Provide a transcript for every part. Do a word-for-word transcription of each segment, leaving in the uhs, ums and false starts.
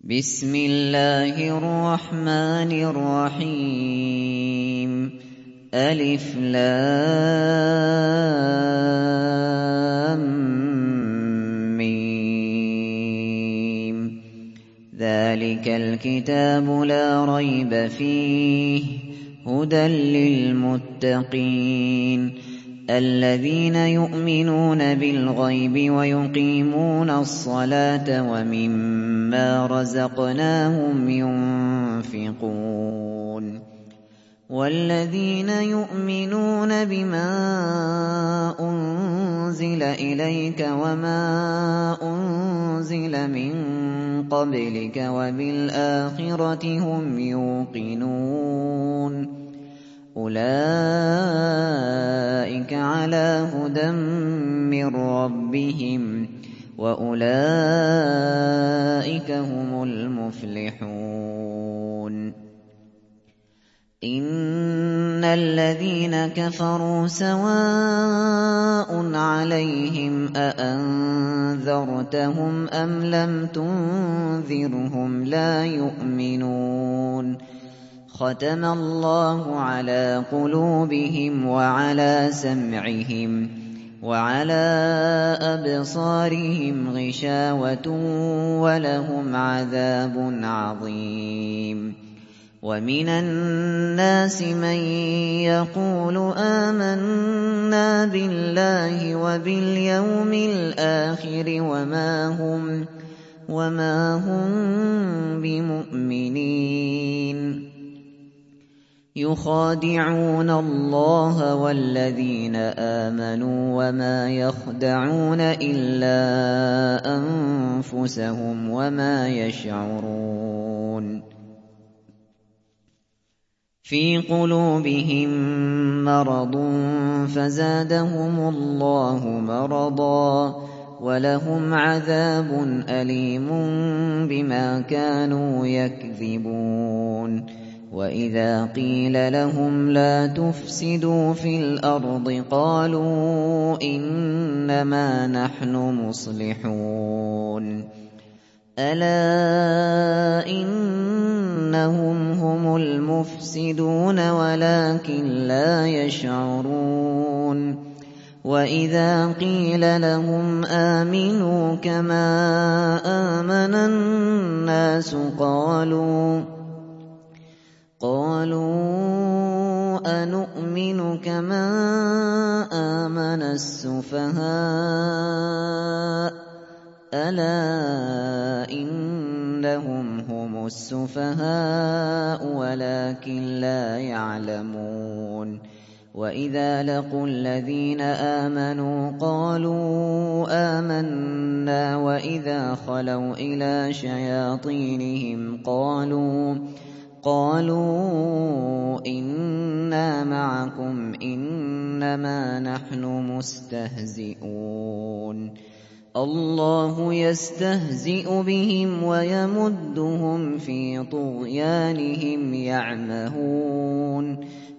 بسم الله الرحمن الرحيم ألف لام ميم ذلك الكتاب لا ريب فيه هدى للمتقين الذين يؤمنون بالغيب ويقيمون الصلاة ومما رزقناهم ينفقون والذين يؤمنون بما أنزل إليك وما أنزل من قبلك وبالآخرة هم يوقنون أولئك على هدى من ربهم وأولئك هم المفلحون إن الذين كفروا سواء عليهم أأنذرتهم أم لم تنذرهم لا يؤمنون ختم الله على قلوبهم وعلى سمعهم وعلى أبصارهم غشاوة ولهم عذاب عظيم ومن الناس من يقول آمنا بالله وباليوم الآخر وما هم وما هم بمؤمنين يخادعون الله والذين آمنوا وما يخدعون إلا أنفسهم وما يشعرون في قلوبهم مرض فزادهم الله مرضا ولهم عذاب أليم بما كانوا يكذبون وإذا قيل لهم لا تفسدوا في الأرض قالوا إنما نحن مصلحون ألا إنهم هم المفسدون ولكن لا يشعرون وإذا قيل لهم آمنوا كما آمن الناس قالوا قالوا أنؤمن كما آمن السفهاء ألا إنهم هم السفهاء ولكن لا يعلمون وإذا لقوا الذين آمنوا قالوا آمنا وإذا خلوا إلى شياطينهم قالوا قالوا إنا معكم إنما نحن مستهزئون الله يستهزئ بهم ويمدهم في طغيانهم يعمهون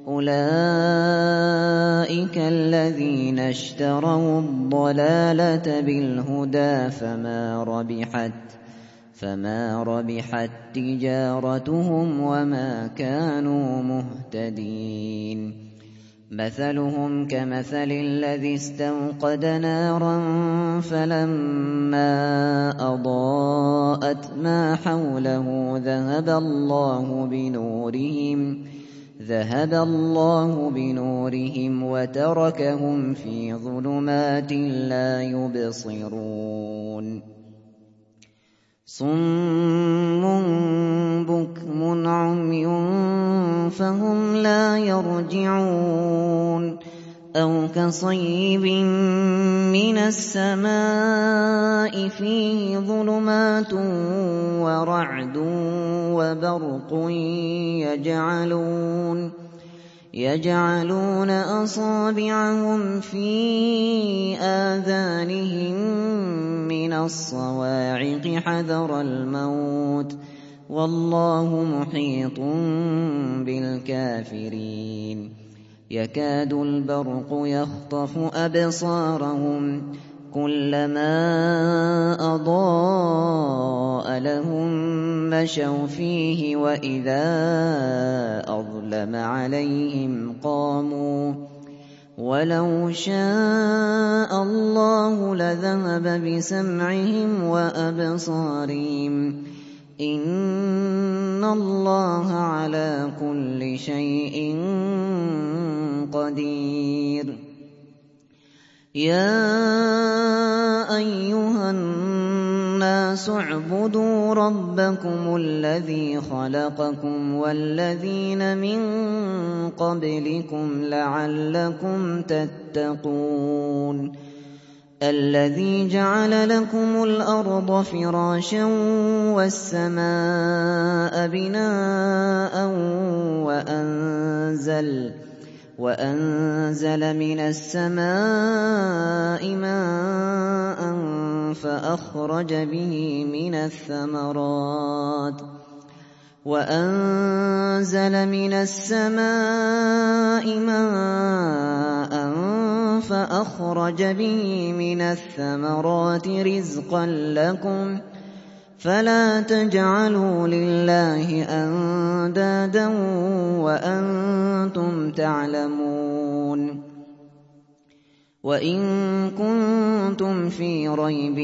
أولئك الذين اشتروا الضلالة بالهدى فما ربحت فما ربحت تجارتهم وما كانوا مهتدين مثلهم كمثل الذي استوقد نارا فلما أضاءت ما حوله ذهب الله بنورهم ذهب الله بنورهم وتركهم في ظلمات لا يبصرون صم بكم عمي فهم لا يرجعون أو كصيب من السماء فيه ظلمات ورعد وبرق يجعلون يجعلون أصابعهم في آذانهم من الصواعق حذر الموت والله محيط بالكافرين يكاد البرق يخطف أبصارهم كلما أضاء لهم مشوا فيه وإذا أظلم عليهم قاموا ولو شاء الله لذهب بسمعهم وأبصارهم إن الله على كل شيء قدير يا أيها الناس اعبدوا ربكم الذي خلقكم والذين من قبلكم لعلكم تتقون الذي جعل لكم الأرض فراشا والسماء بناء وأنزل وأنزل من السماء ماء فأخرج به من الثمرات وأنزل من السماء ماء فأخرج به من الثمرات رزقا لكم فلا تجعلوا لله أندادا وأنتم تعلمون وإن كنتم في ريب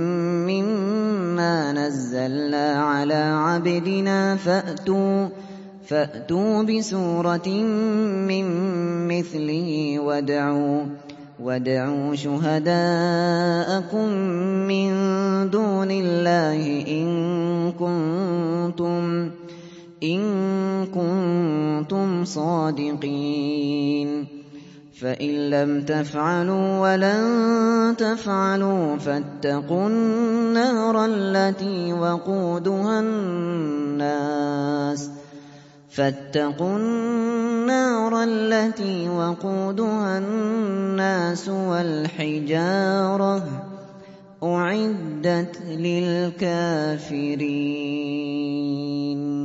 مما نزلنا على عبدنا فأتوا فأتوا بسورة من مثله وادعوا وادعوا شهداءكم من دون الله إن كنتم إن كنتم صادقين فإن لم تفعلوا ولن تفعلوا فاتقوا النار التي وقودها الناس فاتقوا النار التي وقودها الناس والحجارة أعدت للكافرين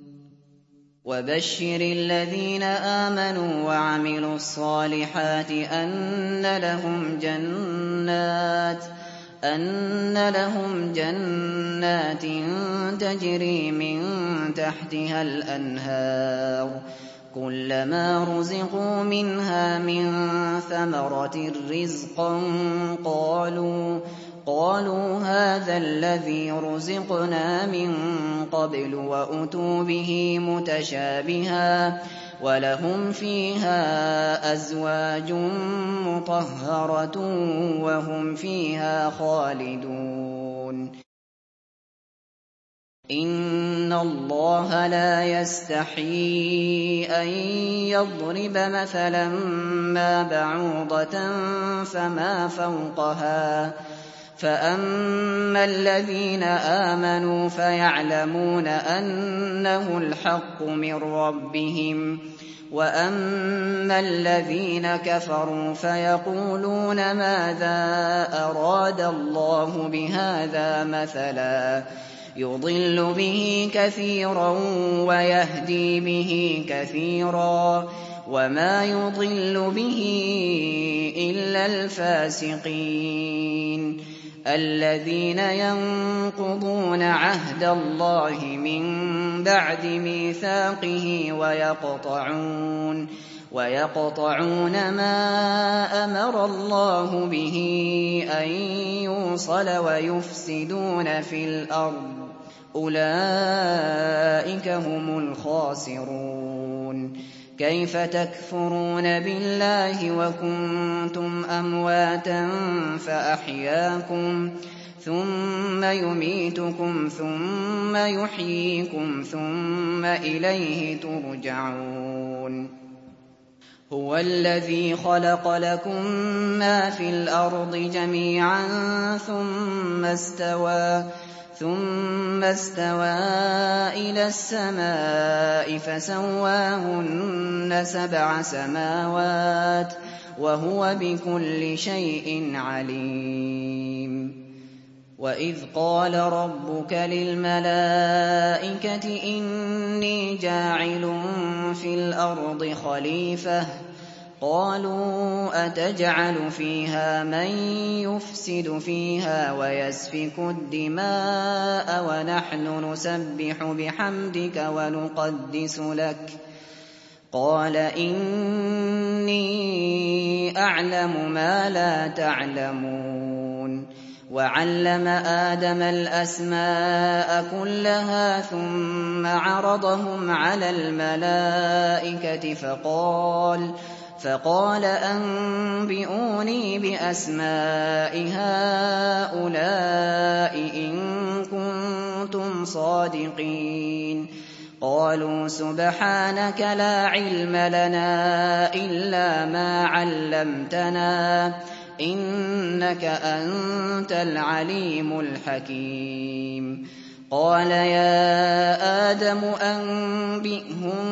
وبشر الذين آمنوا وعملوا الصالحات أن لهم جنات أن لهم جنات تجري من تحتها الأنهار كلما رزقوا منها من ثمرة رزقا قالوا قالوا هذا الذي رزقنا من قبل وأتوا به متشابها ولهم فيها أزواج مطهرة وهم فيها خالدون إن الله لا يستحيي أن يضرب مثلا ما بعوضة فما فوقها فأما الذين آمنوا فيعلمون أنه الحق من ربهم وأما الذين كفروا فيقولون ماذا أراد الله بهذا مثلا يضل به كثيرا ويهدي به كثيرا وما يضل به إلا الفاسقين الذين ينقضون عهد الله من بعد ميثاقه ويقطعون ويقطعون ما أمر الله به أن يوصل ويفسدون في الأرض أولئك هم الخاسرون كيف تكفرون بالله وكنتم أمواتا فأحياكم ثم يميتكم ثم يحييكم ثم إليه ترجعون هو الذي خلق لكم ما في الأرض جميعا ثم استوى ثم استوى إلى السماء فسواهن سبع سماوات وهو بكل شيء عليم وإذ قال ربك للملائكة إني جاعل في الأرض خليفة قالوا أتجعل فيها من يفسد فيها ويسفك الدماء ونحن نسبح بحمدك ونقدس لك قال إني أعلم ما لا تعلمون وعلم آدم الأسماء كلها ثم عرضهم على الملائكة فقال فقال أنبئوني بأسماء هؤلاء إن كنتم صادقين قالوا سبحانك لا علم لنا إلا ما علمتنا إنك أنت العليم الحكيم قال يا آدم أنبئهم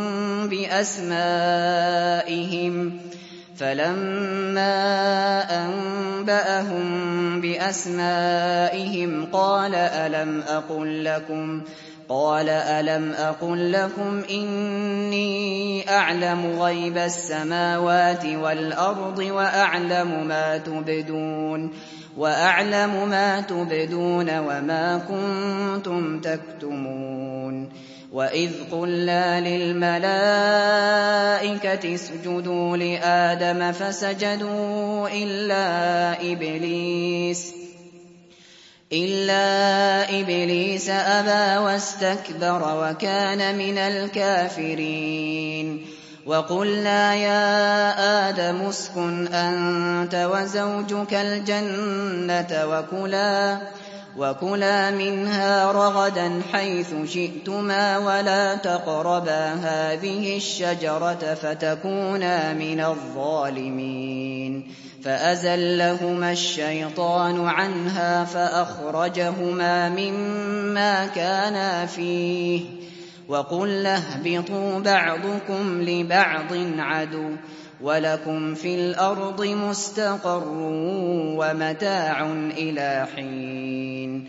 بأسمائهم فلما أنبأهم بأسمائهم قال ألم أقل لكم قال ألم أقل لكم إني أعلم غيب السماوات والأرض وأعلم ما تبدون وأعلم ما تبدون وما كنتم تكتمون وإذ قلنا للملائكة اسجدوا لآدم فسجدوا إلا إبليس إلا إبليس أبى واستكبر وكان من الكافرين وقلنا يا آدم اسكن أنت وزوجك الجنة وكلا وكلا منها رغدا حيث شئتما ولا تقربا هذه الشجرة فتكونا من الظالمين فأزلهما الشيطان عنها فأخرجهما مما كانا فيه وقلنا اهبطوا بعضكم لبعض عدو ولكم في الأرض مستقر ومتاع إلى حين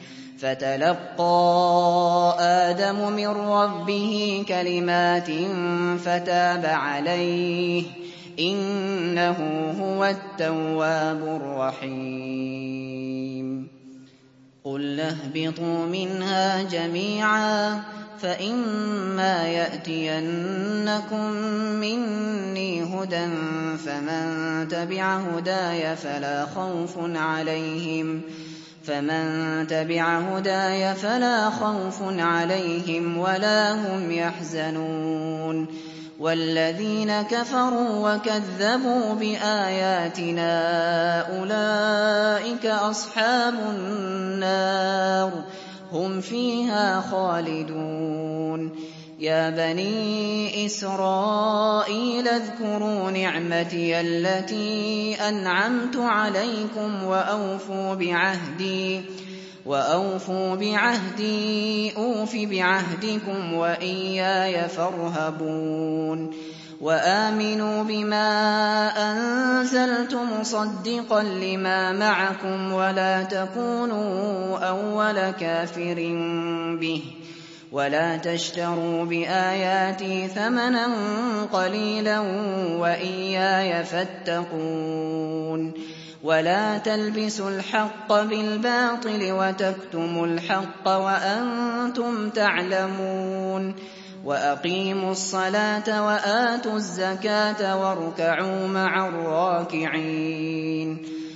فتلقى آدم من ربه كلمات فتاب عليه إنه هو التواب الرحيم قل اهبطوا منها جميعا فإما يأتينكم مني هدى فمن تبع هداي فلا خوف عليهم فمن تبع هداي فلا خوف عليهم ولا هم يحزنون والذين كفروا وكذبوا بآياتنا أولئك أصحاب النار هم فيها خالدون يا بني إسرائيل اذكروا نعمتي التي أنعمت عليكم وأوفوا بعهدي وأوفوا بعهدي أوف بعهدكم وإياي فارهبون وآمنوا بما أنزلت مصدقا لما معكم ولا تكونوا أول كافر به ولا تشتروا بآياتي ثمنا قليلا وإياي فاتقون ولا تلبسوا الحق بالباطل وتكتموا الحق وأنتم تعلمون وأقيموا الصلاة وآتوا الزكاة واركعوا مع الراكعين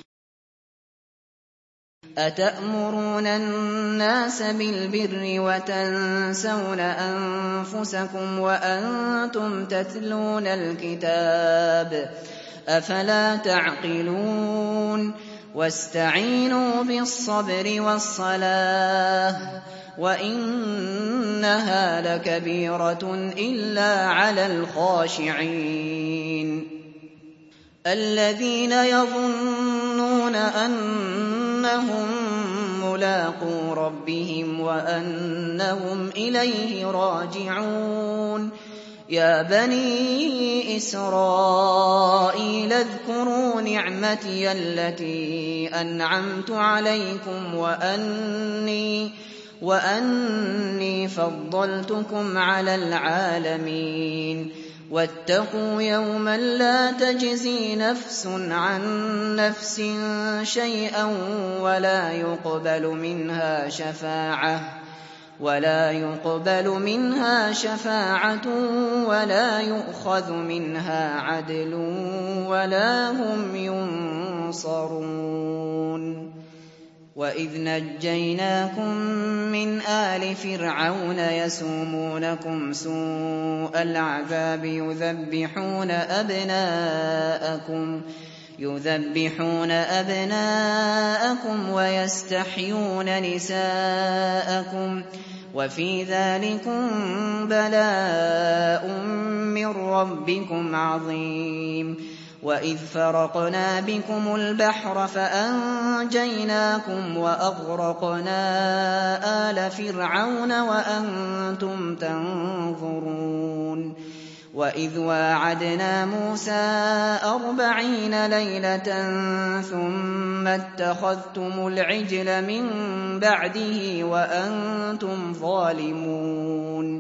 أتأمرون الناس بالبر وتنسون أنفسكم وأنتم تتلون الكتاب أفلا تعقلون واستعينوا بالصبر والصلاة وإنها لكبيرة إلا على الخاشعين الذين يظنون أنهم ملاقو ربهم وأنهم إليه راجعون يا بني إسرائيل اذكروا نعمتي التي أنعمت عليكم وأني وأني فضلتكم على العالمين واتقوا يوما لا تجزي نفس عن نفس شيئا ولا يقبل منها شفاعة ولا يقبل منها شفاعة ولا يؤخذ منها عدل ولا هم ينصرون. وإذ نجيناكم من آل فرعون يسومونكم سوء العذاب يذبحون أبناءكم يذبحون أبناءكم ويستحيون نساءكم وفي ذلكم بلاء من ربكم عظيم. وإذ فرقنا بكم البحر فأنجيناكم وأغرقنا آل فرعون وأنتم تنظرون. وإذ واعدنا موسى أربعين ليلة ثم اتخذتم العجل من بعده وأنتم ظالمون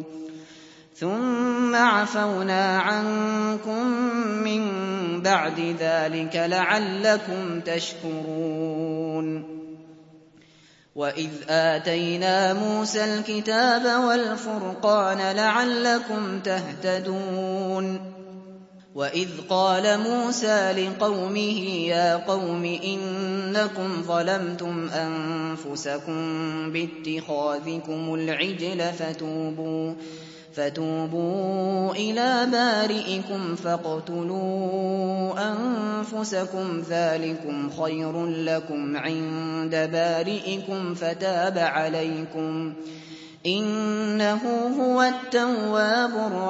ثم عفونا عنكم من بعد ذلك لعلكم تشكرون. وإذ آتينا موسى الكتاب والفرقان لعلكم تهتدون. وإذ قال موسى لقومه يا قوم إنكم ظلمتم أنفسكم باتخاذكم العجل فتوبوا فتوبوا إلى بارئكم فاقتلوا أنفسكم ذلكم خير لكم عند بارئكم فتاب عليكم إنه هو التواب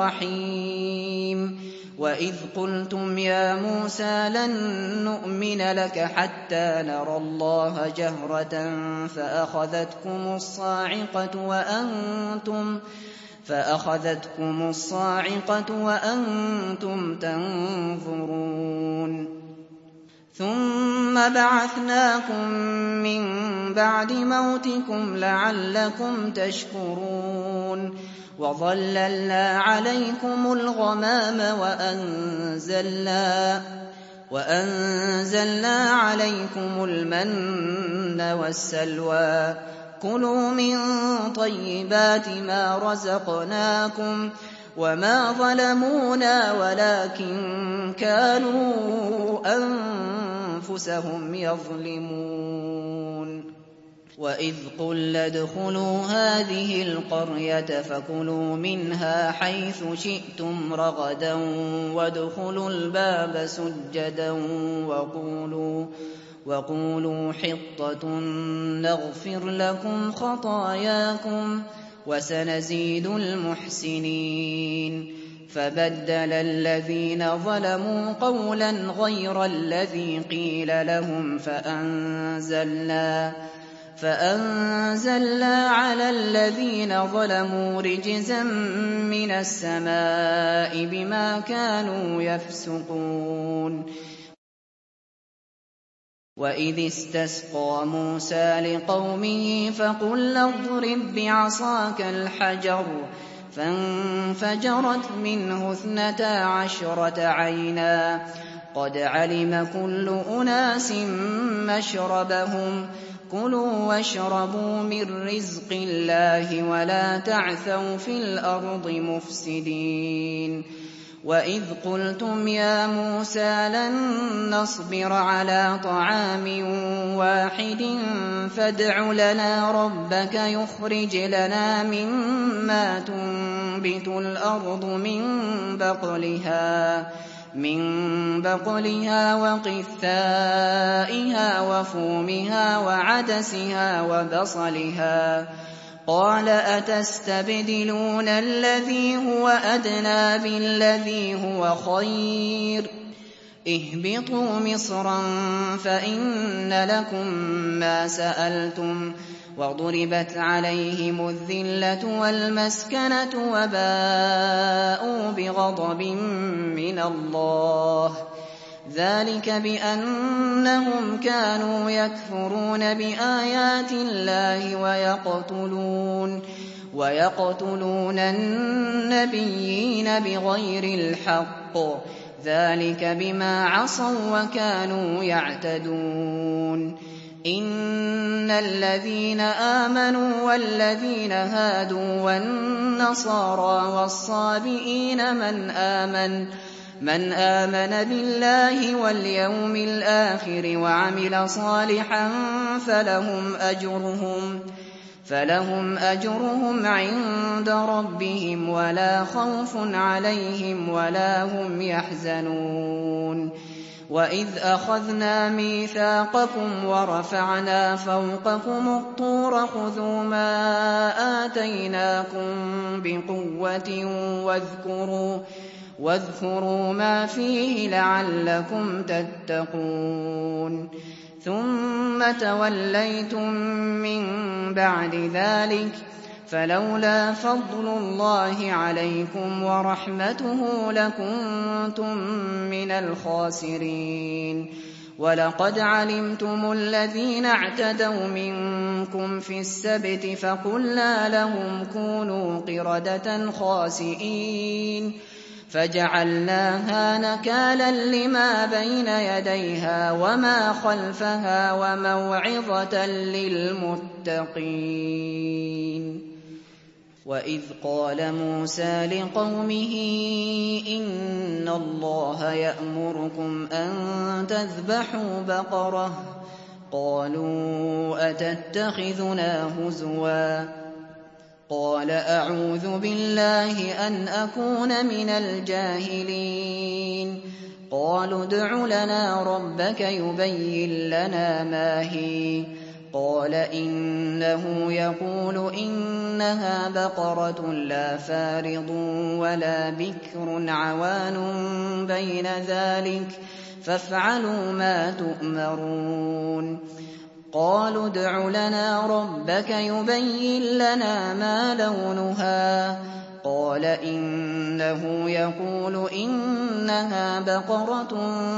الرحيم. وإذ قلتم يا موسى لن نؤمن لك حتى نرى الله جهرة فأخذتكم الصاعقة وأنتم فأخذتكم الصاعقة وأنتم تنظرون. ثم بعثناكم من بعد موتكم لعلكم تشكرون. وظللنا عليكم الغمام وأنزلنا وأنزلنا عليكم المن والسلوى كلوا من طيبات ما رزقناكم وما ظلمونا ولكن كانوا أنفسهم يظلمون. وإذ قلنا ادخلوا هذه القرية فكلوا منها حيث شئتم رغدا وادخلوا الباب سجدا وقولوا وقولوا حطة نغفر لكم خطاياكم وسنزيد المحسنين. فبدل الذين ظلموا قولا غير الذي قيل لهم فأنزلنا فأنزلنا على الذين ظلموا رجزا من السماء بما كانوا يفسقون. وإذ استسقى موسى لقومه فقل اضرب بعصاك الحجر فانفجرت منه اثنتا عشرة عينا قد علم كل أناس مشربهم كلوا واشربوا من رزق الله ولا تعثوا في الأرض مفسدين. وإذ قلتم يا موسى لن نصبر على طعام واحد فادع لنا ربك يخرج لنا مما تنبت الأرض من بقلها من بقلها وقثائها وفومها وعدسها وبصلها قال أتستبدلون الذي هو أدنى بالذي هو خير اهبطوا مصرا فإن لكم ما سألتم وضربت عليهم الذلة والمسكنة وباءوا بغضب من الله ذلك بأنهم كانوا يكفرون بآيات الله ويقتلون ويقتلون النبيين بغير الحق ذلك بما عصوا وكانوا يعتدون إن الذين آمنوا والذين هادوا والنصارى والصابئين من آمن من آمن بالله واليوم الآخر وعمل صالحا فلهم أجرهم فلهم أجرهم عند ربهم ولا خوف عليهم ولا هم يحزنون وإذ أخذنا ميثاقكم ورفعنا فوقكم الطور خذوا ما آتيناكم بقوة واذكروا واذكروا ما فيه لعلكم تتقون ثم توليتم من بعد ذلك فلولا فضل الله عليكم ورحمته لكنتم من الخاسرين ولقد علمتم الذين اعتدوا منكم في السبت فقلنا لهم كونوا قردة خاسئين فجعلناها نكالا لما بين يديها وما خلفها وموعظة للمتقين وإذ قال موسى لقومه إن الله يأمركم أن تذبحوا بقرة قالوا أتتخذنا هزوا قال أعوذ بالله أن أكون من الجاهلين قالوا ادع لنا ربك يبين لنا ما هي قال إنه يقول إنها بقرة لا فارض ولا بكر عوان بين ذلك فافعلوا ما تؤمرون قالوا ادع لنا ربك يبين لنا ما لونها قال إنه يقول إنها بقرة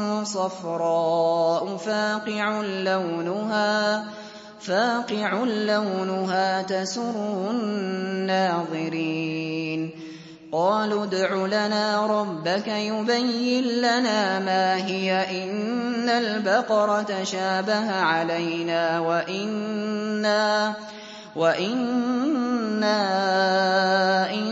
صفراء فاقع لونها فاقع لونها تسر الناظرين قالوا ادع لنا ربك يبين لنا ما هي إن البقرة شابه علينا وإنا وإنا إن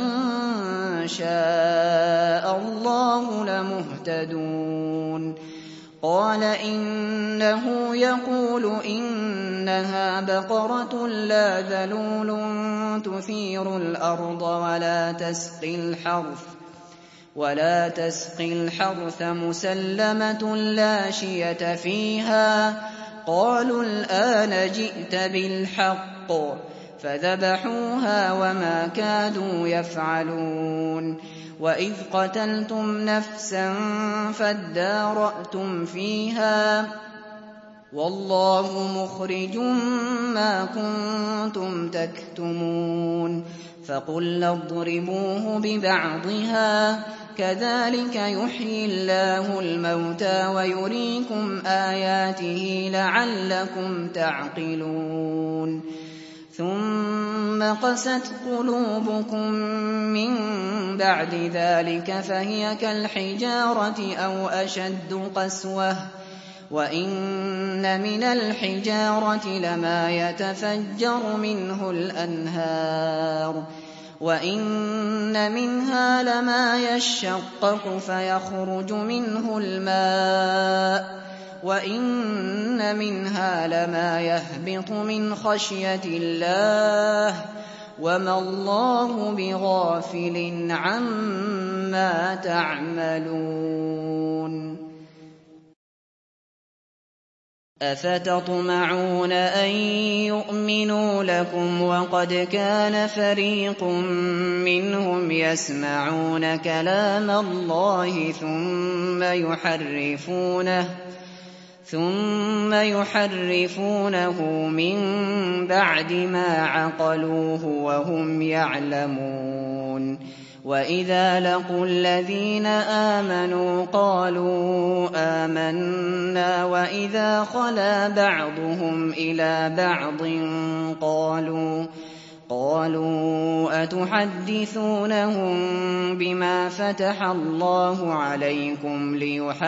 شاء الله لمهتدون قال إنه يقول إنها بقرة لا ذلول تثير الأرض ولا تسقي الحرث ولا تسقي الحرث مسلمة لا شية فيها قالوا الآن جئت بالحق فذبحوها وما كادوا يفعلون وإذ قتلتم نفسا فادارأتم فيها والله مخرج ما كنتم تكتمون فقلنا اضربوه ببعضها كذلك يحيي الله الموتى ويريكم آياته لعلكم تعقلون ثم قست قلوبكم من بعد ذلك فهي كالحجارة أو أشد قسوة وإن من الحجارة لما يتفجر منه الأنهار وإن منها لما يشقق فيخرج منه الماء وإن منها لما يهبط من خشية الله وما الله بغافل عما تعملون أفتطمعون أن يؤمنوا لكم وقد كان فريق منهم يسمعون كلام الله ثم يحرفونه ثم يحرفونه من بعد ما عقلوه وهم يعلمون وإذا لقوا الذين آمنوا قالوا آمنا وإذا خلا بعضهم إلى بعض قالوا قالوا أتحدثونهم بما فتح الله عليكم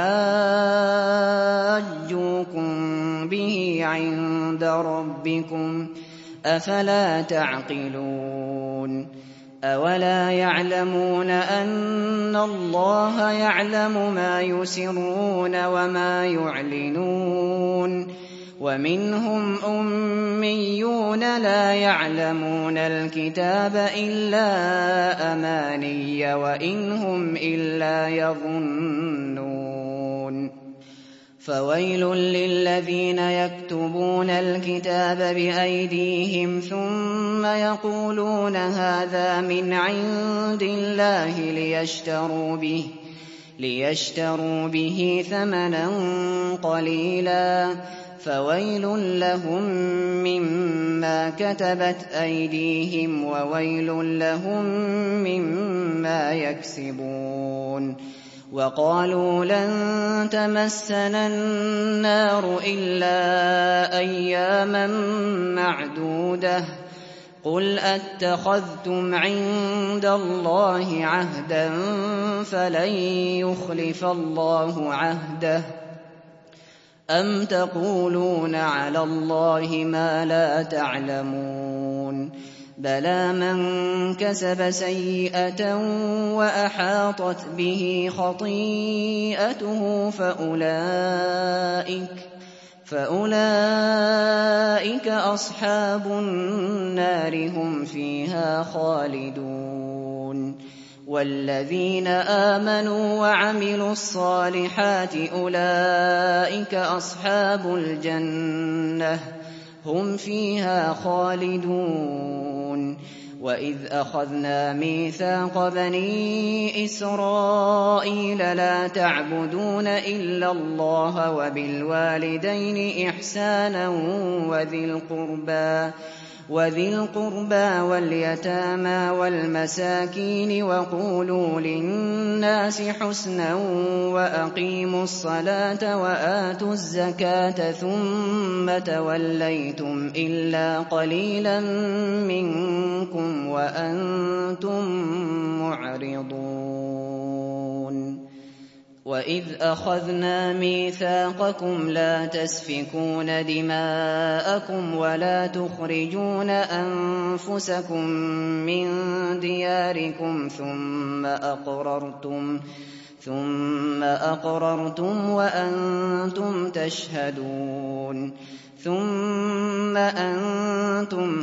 ليحاجوكم به عند ربكم أفلا تعقلون أولا يعلمون أن الله يعلم ما يسرون وما يعلنون ومنهم أميون لا يعلمون الكتاب إلا أماني وإن هم إلا يظنون فويل للذين يكتبون الكتاب بأيديهم ثم يقولون هذا من عند الله ليشتروا به ليشتروا به ثمنا قليلا فويل لهم مما كتبت أيديهم وويل لهم مما يكسبون وقالوا لن تمسنا النار إلا أياما معدودة قل أتخذتم عند الله عهدا فلن يخلف الله عهده أم تقولون على الله ما لا تعلمون بلى من كسب سيئة وأحاطت به خطيئته فأولئك فأولئك أصحاب النار هم فيها خالدون والذين آمنوا وعملوا الصالحات أولئك أصحاب الجنة هم فيها خالدون وإذ أخذنا ميثاق بني إسرائيل لا تعبدون إلا الله وبالوالدين إحسانا وذي القربى وذي القربى واليتامى والمساكين وقولوا للناس حسنا وأقيموا الصلاة وآتوا الزكاة ثم توليتم إلا قليلا منكم وأنتم معرضون وإذ أخذنا ميثاقكم لا تسفكون دماءكم ولا تخرجون أنفسكم من دياركم ثم أقررتم ثم أقررتم وأنتم تشهدون ثم أنتم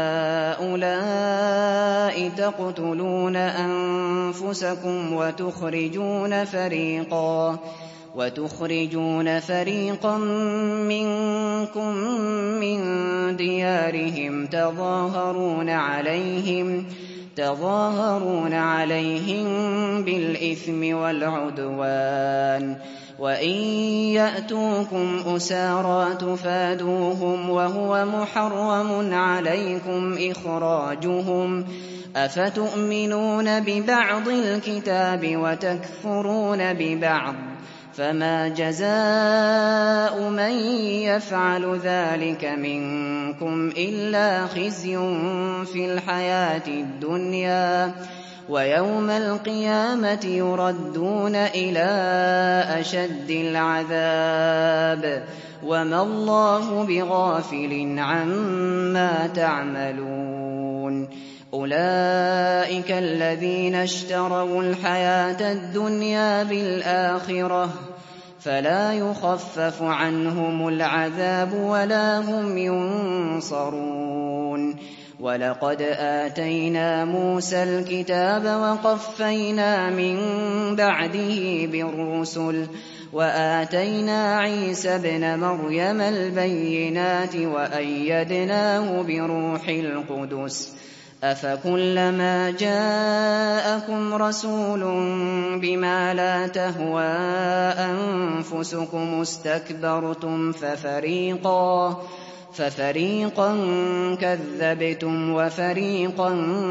هؤلاء تقتلون أنفسكم وتخرجون فريقا وتخرجون فريقا منكم من ديارهم تظاهرون عليهم تظاهرون عليهم بالإثم والعدوان وإن يأتوكم أسارى تفادوهم وهو محرم عليكم إخراجهم أفتؤمنون ببعض الكتاب وتكفرون ببعض فما جزاء من يفعل ذلك منكم إلا خزي في الحياة الدنيا ويوم القيامة يردون إلى أشد العذاب وما الله بغافل عما تعملون أولئك الذين اشتروا الحياة الدنيا بالآخرة فلا يخفف عنهم العذاب ولا هم ينصرون ولقد آتينا موسى الكتاب وقفينا من بعده بالرسل وآتينا عيسى ابن مريم البينات وأيدناه بروح القدس أفكلما جاءكم رسول بما لا تهوى أنفسكم استكبرتم ففريقا ففريقا كذبتم وفريقا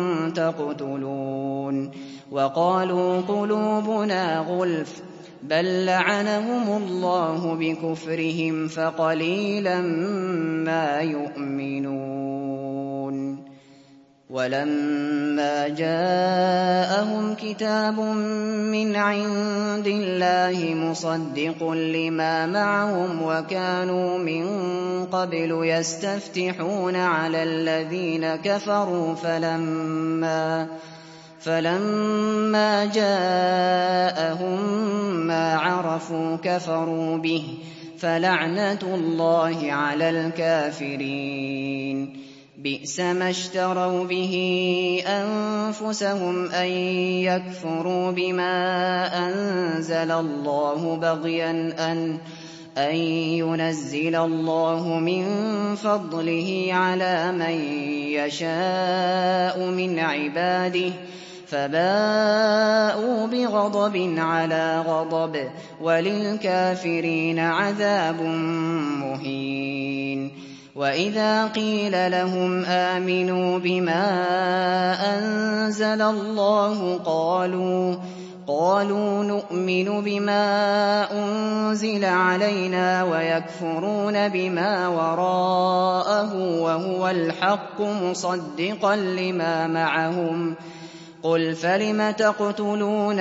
تقتلون وقالوا قلوبنا غلف بل لعنهم الله بكفرهم فقليلا ما يؤمنون وَلَمَّا جَاءَهُمْ كِتَابٌ مِّنْ عِندِ اللَّهِ مُصَدِّقٌ لِّمَا مَعَهُمْ وَكَانُوا مِن قَبْلُ يَسْتَفْتِحُونَ عَلَى الَّذِينَ كَفَرُوا فَلَمَّا فَلَمَّا جَاءَهُم مَّا عَرَفُوا كَفَرُوا بِهِ ۚ فَلَعْنَةُ اللَّهِ عَلَى الْكَافِرِينَ. بِئْسَ مَا اشْتَرَوْا بِهِ أَنفُسَهُمْ أَن يَكْفُرُوا بِمَا أَنزَلَ اللَّهُ بَغْيًا أَن يُنَزِّلَ اللَّهُ مِن فَضْلِهِ عَلَىٰ مَن يَشَاءُ مِنْ عِبَادِهِ ۖ فَبَاءُوا بِغَضَبٍ عَلَىٰ غَضَبٍ ۚ وَلِلْكَافِرِينَ عَذَابٌ مُّهِينٌ. وَإِذَا قِيلَ لَهُمْ آمِنُوا بِمَا أَنزَلَ اللَّهُ قَالُوا قَالُوا نُؤْمِنُ بِمَا أُنزِلَ عَلَيْنَا وَيَكْفُرُونَ بِمَا وَرَاءَهُ وَهُوَ الْحَقُّ مُصَدِّقًا لِّمَا مَعَهُمْ ۗ قُلْ فَلِمَ تَقْتُلُونَ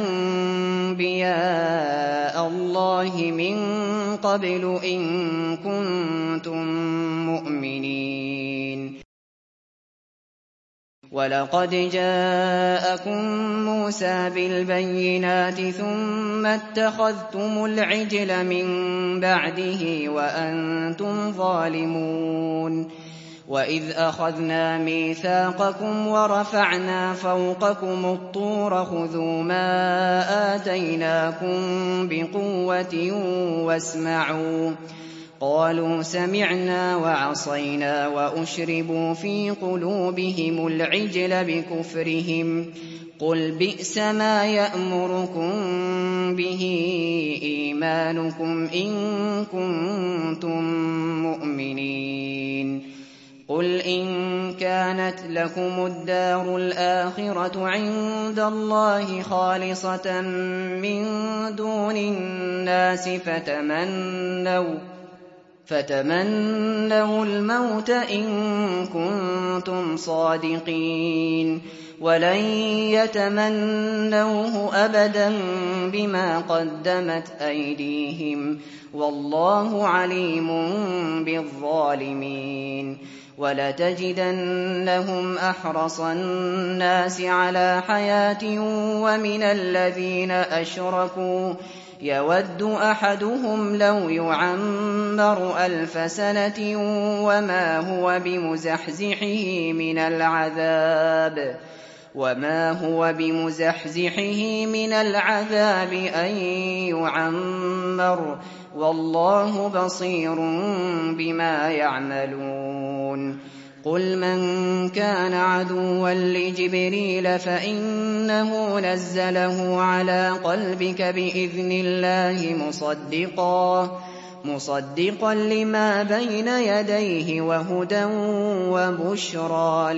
أَنبِيَاءَ اللَّهِ مِن قَبْلُ إِن كُنتُم مُّؤْمِنِينَ. وَلَقَدْ جَاءَكُم مُّوسَىٰ بِالْبَيِّنَاتِ ثُمَّ اتَّخَذْتُمُ الْعِجْلَ مِن بَعْدِهِ وَأَنتُمْ ظَالِمُونَ. وَإِذْ أَخَذْنَا مِيثَاقَكُمْ وَرَفَعْنَا فَوْقَكُمُ الطُّورَ خُذُوا مَا آتَيْنَاكُم بِقُوَّةٍ وَاسْمَعُوا ۖ قَالُوا سَمِعْنَا وَعَصَيْنَا وَأُشْرِبُوا فِي قُلُوبِهِمُ الْعِجْلَ بِكُفْرِهِمْ ۚ قُلْ بِئْسَ مَا يَأْمُرُكُم بِهِ إِيمَانُكُمْ إِن كُنتُم مُّؤْمِنِينَ. قُلْ إِن كَانَتْ لَكُمُ الدَّارُ الْآخِرَةُ عِندَ اللَّهِ خَالِصَةً مِّن دُونِ النَّاسِ فَتَمَنَّوُا الْمَوْتَ إِن كُنتُمْ صَادِقِينَ، وَلَن يَتَمَنَّوْهُ أَبَدًا بِمَا قَدَّمَتْ أَيْدِيهِمْ ۗ وَاللَّهُ عَلِيمٌ بِالظَّالِمِينَ. وَلَتَجِدَنَّهُمْ أَحْرَصَ النَّاسِ عَلَىٰ حَيَاةٍ وَمِنَ الَّذِينَ أَشْرَكُوا يَوَدُّ أَحَدُهُمْ لَوْ يُعَمَّرُ أَلْفَ سَنَةٍ وَمَا هُوَ بِمُزَحْزِحِهِ مِنَ الْعَذَابِ وَمَا هُوَ بِمُزَحْزِحِهِ مِنَ الْعَذَابِ أَن يُعَمَّرَ ۗ وَاللَّهُ بَصِيرٌ بِمَا يَعْمَلُونَ. قُلْ مَن كَانَ عَدُوًّا لِّجِبْرِيلَ فَإِنَّهُ نَزَّلَهُ عَلَىٰ قَلْبِكَ بِإِذْنِ اللَّهِ مُصَدِّقًا مُصَدِّقًا لِّمَا بَيْنَ يَدَيْهِ وَهُدًى وَبُشْرَىٰ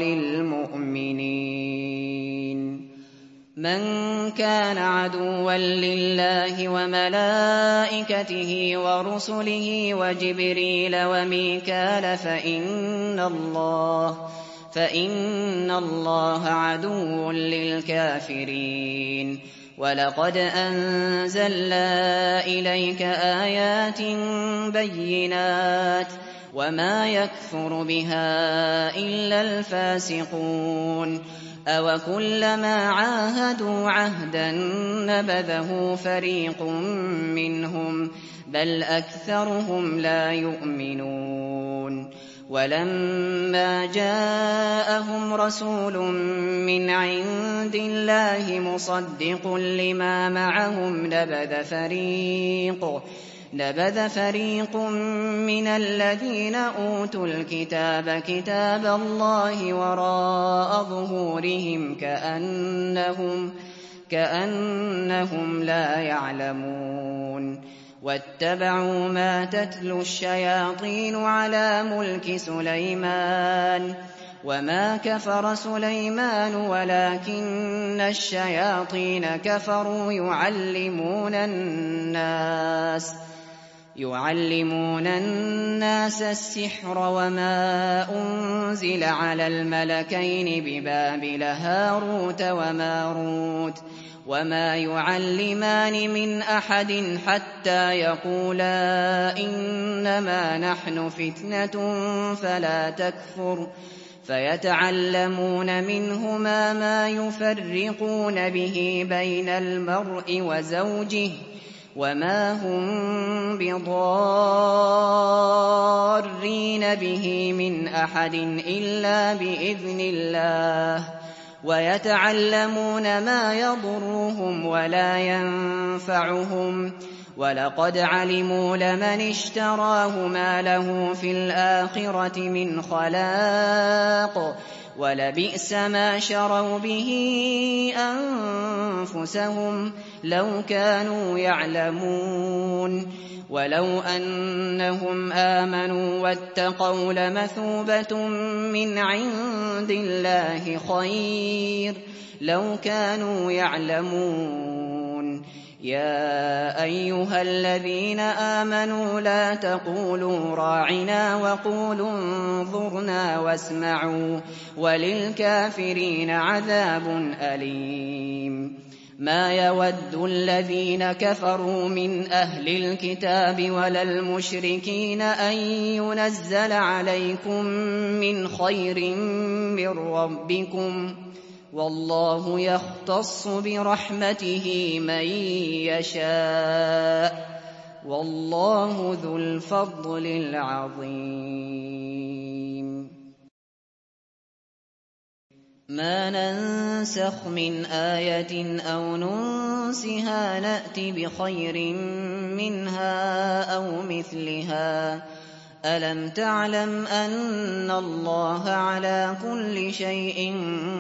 لِلْمُؤْمِنِينَ. مَن كَانَ عَدُوًّا لِّلَّهِ وَمَلَائِكَتِهِ وَرُسُلِهِ وَجِبْرِيلَ وَمِيكَالَ فَإِنَّ اللَّهَ فَإِنَّ اللَّهَ عَدُوٌّ لِّلْكَافِرِينَ. وَلَقَدْ أَنزَلْنَا إِلَيْكَ آيَاتٍ بَيِّنَاتٍ ۖ وَمَا يَكْفُرُ بِهَا إِلَّا الْفَاسِقُونَ. أَوَكُلَّمَا عَاهَدُوا عَهْدًا نَّبَذَهُ فَرِيقٌ مِّنْهُم ۚ بَلْ أَكْثَرُهُمْ لَا يُؤْمِنُونَ. وَلَمَّا جَاءَهُمْ رَسُولٌ مِّنْ عِندِ اللَّهِ مُصَدِّقٌ لِّمَا مَعَهُمْ نَبَذَ فَرِيقٌ مِّنَ الَّذِينَ أُوتُوا الْكِتَابَ كِتَابَ اللَّهِ وَرَاءَ ظُهُورِهِمْ كَأَنَّهُمْ لَا يَعْلَمُونَ. وَاتَّبَعُوا مَا تَتْلُو الشَّيَاطِينُ عَلَىٰ مُلْكِ سُلَيْمَانَ ۖ وَمَا كَفَرَ سُلَيْمَانُ وَلَٰكِنَّ الشَّيَاطِينَ كَفَرُوا يُعَلِّمُونَ النَّاسَ يعلمون الناس السحر وما أنزل على الملكين ببابل هاروت وماروت وما يعلمان من أحد حتى يقولا إنما نحن فتنة فلا تكفر فيتعلمون منهما ما يفرقون به بين المرء وزوجه وما هم بضارين به من أحد إلا بإذن الله ويتعلمون ما يضرهم ولا ينفعهم ولقد علموا لمن اشتراه ما له في الآخرة من خلاق ولبئس ما شروا به أنفسهم لو كانوا يعلمون ولو أنهم آمنوا واتقوا لمثوبة من عند الله خير لو كانوا يعلمون يا أيها الذين آمنوا لا تقولوا راعنا وقولوا انظرنا واسمعوا وللكافرين عذاب أليم ما يود الذين كفروا من أهل الكتاب ولا المشركين أن ينزل عليكم من خير من ربكم والله يختص برحمته من يشاء والله ذو الفضل العظيم ما ننسخ من آية أو ننسها نأت بخير منها أو مثلها ألم تعلم أن الله على كل شيء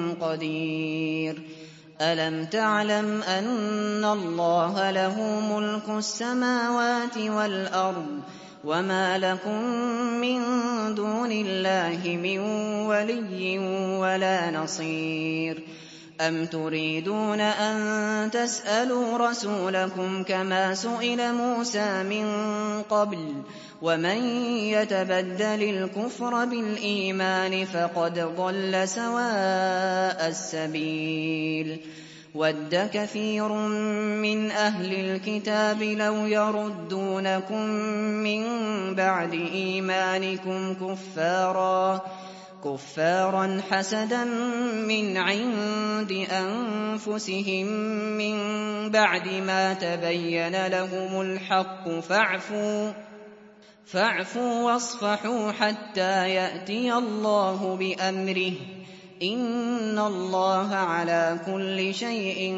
قدير ألم تعلم أن الله له ملك السماوات والأرض وما لكم من دون الله من ولي ولا نصير أم تريدون أن تسألوا رسولكم كما سئل موسى من قبل ومن يتبدل الكفر بالإيمان فقد ضل سواء السبيل ود كثير من أهل الكتاب لو يردونكم من بعد إيمانكم كفارا كفارا حسدا من عند أنفسهم من بعد ما تبين لهم الحق فاعفوا فاعفوا واصفحوا حتى يأتي الله بأمره إن الله على كل شيء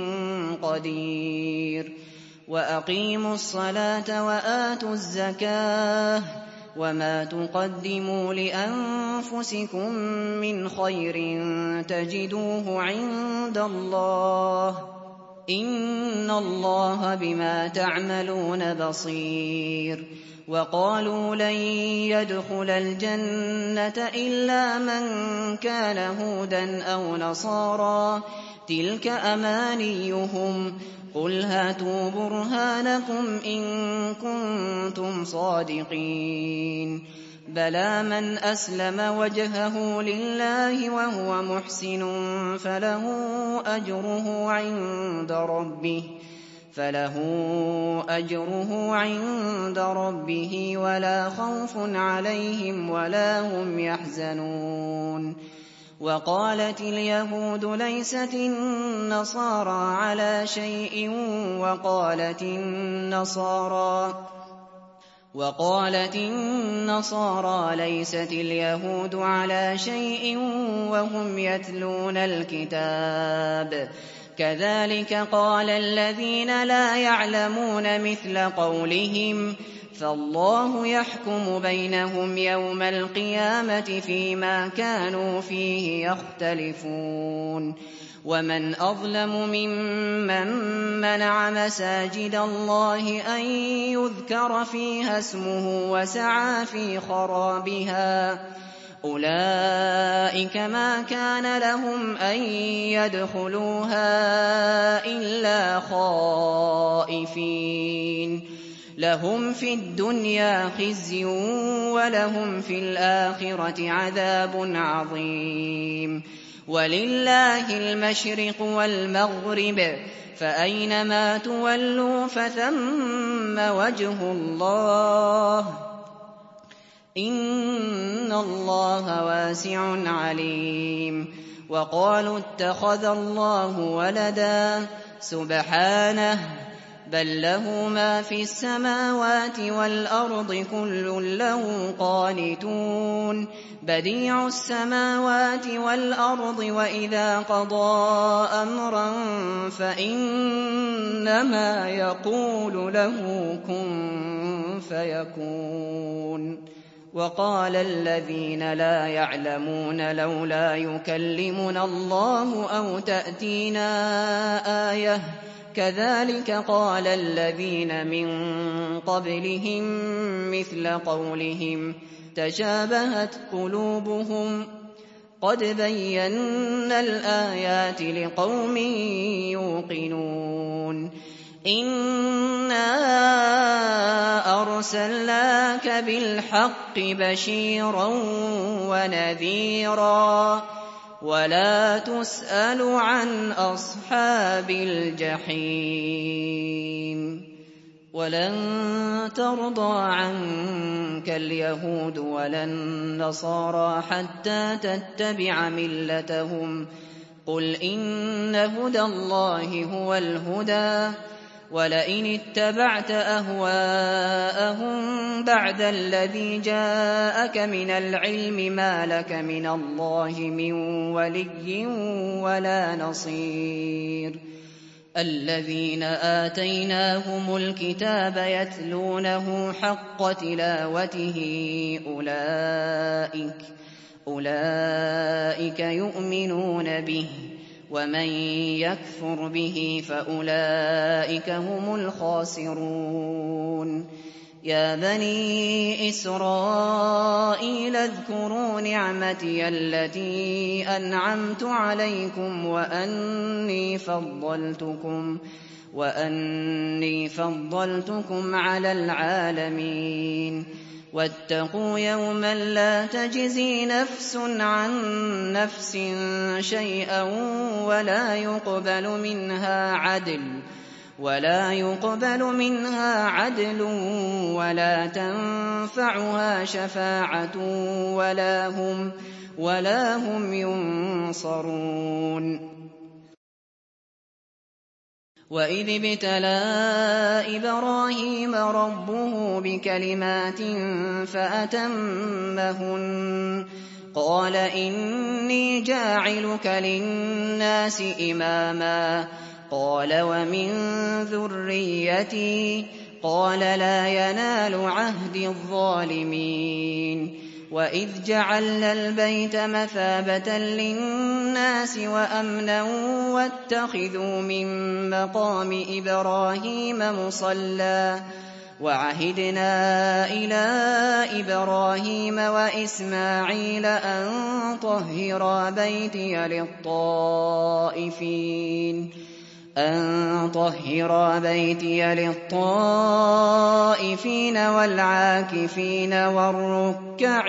قدير وأقيموا الصلاة وآتوا الزكاة وما تقدموا لأنفسكم من خير تجدوه عند الله إن الله بما تعملون بصير وقالوا لن يدخل الجنة إلا من كان هودا أو نصارى تلك أمانيهم قل هاتوا برهانكم إن كنتم صادقين بلى من أسلم وجهه لله وهو محسن فله أجره عند ربه فله أجره عند ربه ولا خوف عليهم ولا هم يحزنون وقالت اليهود ليست النصارى على شيء وقالت النصارى وقالت النصارى ليست اليهود على شيء وهم يتلون الكتاب كذلك قال الذين لا يعلمون مثل قولهم فالله يحكم بينهم يوم القيامة فيما كانوا فيه يختلفون ومن أظلم ممن منع مساجد الله أن يذكر فيها اسمه وسعى في خرابها أولئك ما كان لهم أن يدخلوها إلا خائفين لهم في الدنيا خزي ولهم في الآخرة عذاب عظيم ولله المشرق والمغرب فأينما تولوا فثم وجه الله إن الله واسع عليم وقالوا اتخذ الله ولدا سبحانه بل له ما في السماوات والأرض كل له قانتون بديع السماوات والأرض وإذا قضى أمرا فإنما يقول له كن فيكون وقال الذين لا يعلمون لولا يكلمنا الله أو تأتينا آية كذلك قال الذين من قبلهم مثل قولهم تشابهت قلوبهم قد بينا الآيات لقوم يوقنون إنا أرسلناك بالحق بشيرا ونذيرا ولا تسأل عن أصحاب الجحيم ولن ترضى عنك اليهود ولا النصارى حتى تتبع ملتهم قل إن هدى الله هو الهدى ولئن اتبعت أهواءهم بعد الذي جاءك من العلم ما لك من الله من ولي ولا نصير الذين آتيناهم الكتاب يتلونه حق تلاوته أولئك أولئك يؤمنون به ومن يكفر به فأولئك هم الخاسرون يا بني إسرائيل اذكروا نعمتي التي أنعمت عليكم وأني فضلتكم وأني فضلتكم على العالمين واتقوا يوما لا تجزي نفس عن نفس شيئا ولا يقبل منها عدل ولا يقبل منها عدل ولا تنفعها شفاعة ولا هم ولا هم ينصرون وإذ ابتلى إبراهيم ربه بكلمات فأتمهن قال إني جاعلك للناس إماما قال ومن ذريتي قال لا ينال عهد الظالمين وإذ جعلنا البيت مثابة للناس وأمنا واتخذوا من مقام إبراهيم مصلى وعهدنا إلى إبراهيم وإسماعيل أن طهرا بيتي للطائفين أن طهرا بيتي للطائفين والعاكفين والركع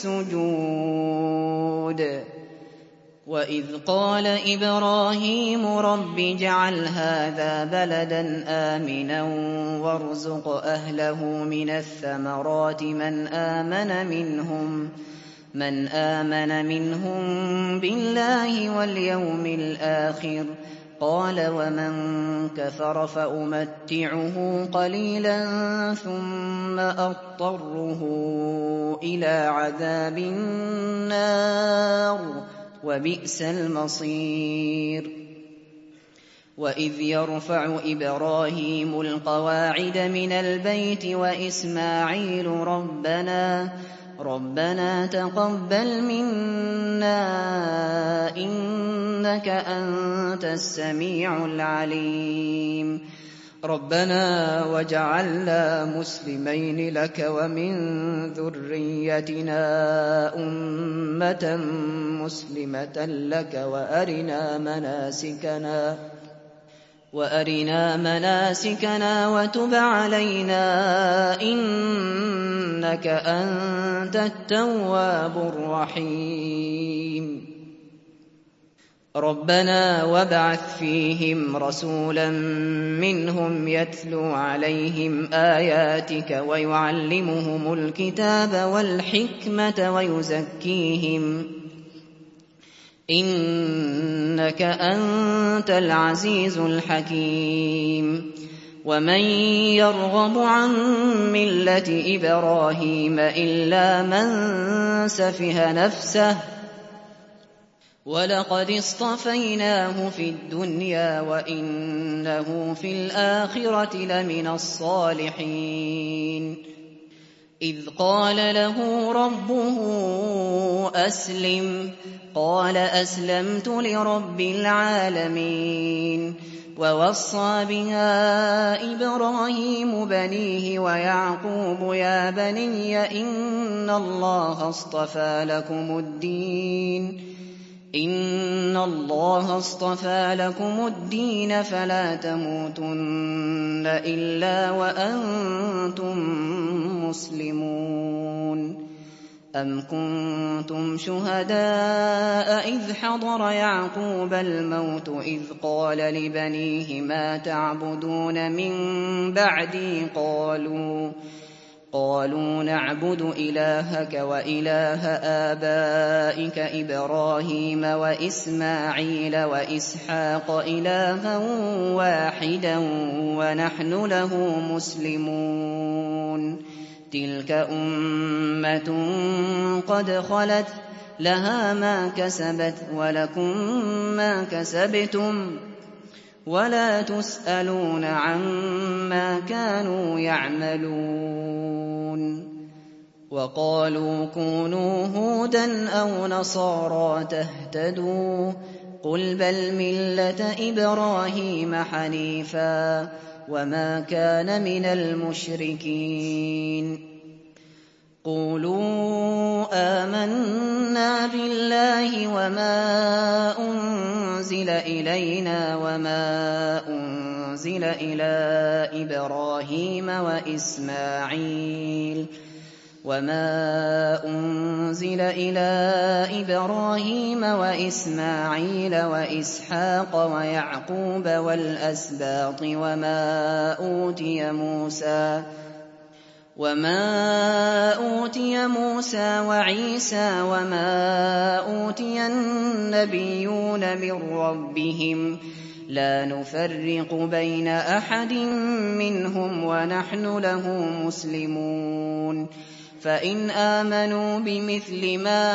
السجود وإذ قال إبراهيم رب اجعل هذا بلدا آمنا وارزق أهله من الثمرات من آمن منهم من آمن منهم بالله واليوم الآخر قال ومن كفر فأمتعه قليلا ثم أضطره إلى عذاب النار وبئس المصير وإذ يرفع إبراهيم القواعد من البيت وإسماعيل ربنا ربنا تقبل منا إنك أنت السميع العليم ربنا واجعلنا مسلمين لك ومن ذريتنا أمة مسلمة لك وأرنا مناسكنا وأرنا مناسكنا وتب علينا إنك أنت التواب الرحيم ربنا وابعث فيهم رسولا منهم يتلو عليهم آياتك ويعلمهم الكتاب والحكمة ويزكيهم إنك أنت العزيز الحكيم ومن يرغب عن ملة إبراهيم إلا من سفه نفسه ولقد اصطفيناه في الدنيا وإنه في الآخرة لمن الصالحين إذ قال له ربه أسلم قال أسلمت لرب العالمين ووصى بها إبراهيم بنيه ويعقوب يا بني إن الله اصطفى لكم الدين إن الله اصطفى لكم الدين فلا تموتن إلا وأنتم مسلمون أم كنتم شهداء إذ حضر يعقوب الموت إذ قال لبنيه ما تعبدون من بعدي قالوا قالوا نعبد إلهك وإله آبائك إبراهيم وإسماعيل وإسحاق إلها واحدا ونحن له مسلمون تلك أمة قد خلت لها ما كسبت ولكم ما كسبتم ولا تسألون عما كانوا يعملون وقالوا كونوا هودا أو نصارى تهتدوا قل بل ملة إبراهيم حنيفا وما كان من المشركين قولوا آمنا بالله وما أنزل إلينا وما أنزل إلى إبراهيم وإسماعيل وما أنزل إلى إبراهيم وإسماعيل وإسحاق ويعقوب والأسباط وما أوتي موسى وما أوتي موسى وعيسى وما أوتي النبيون من ربهم لا نفرق بين أحد منهم ونحن له مسلمون فإن آمنوا بمثل ما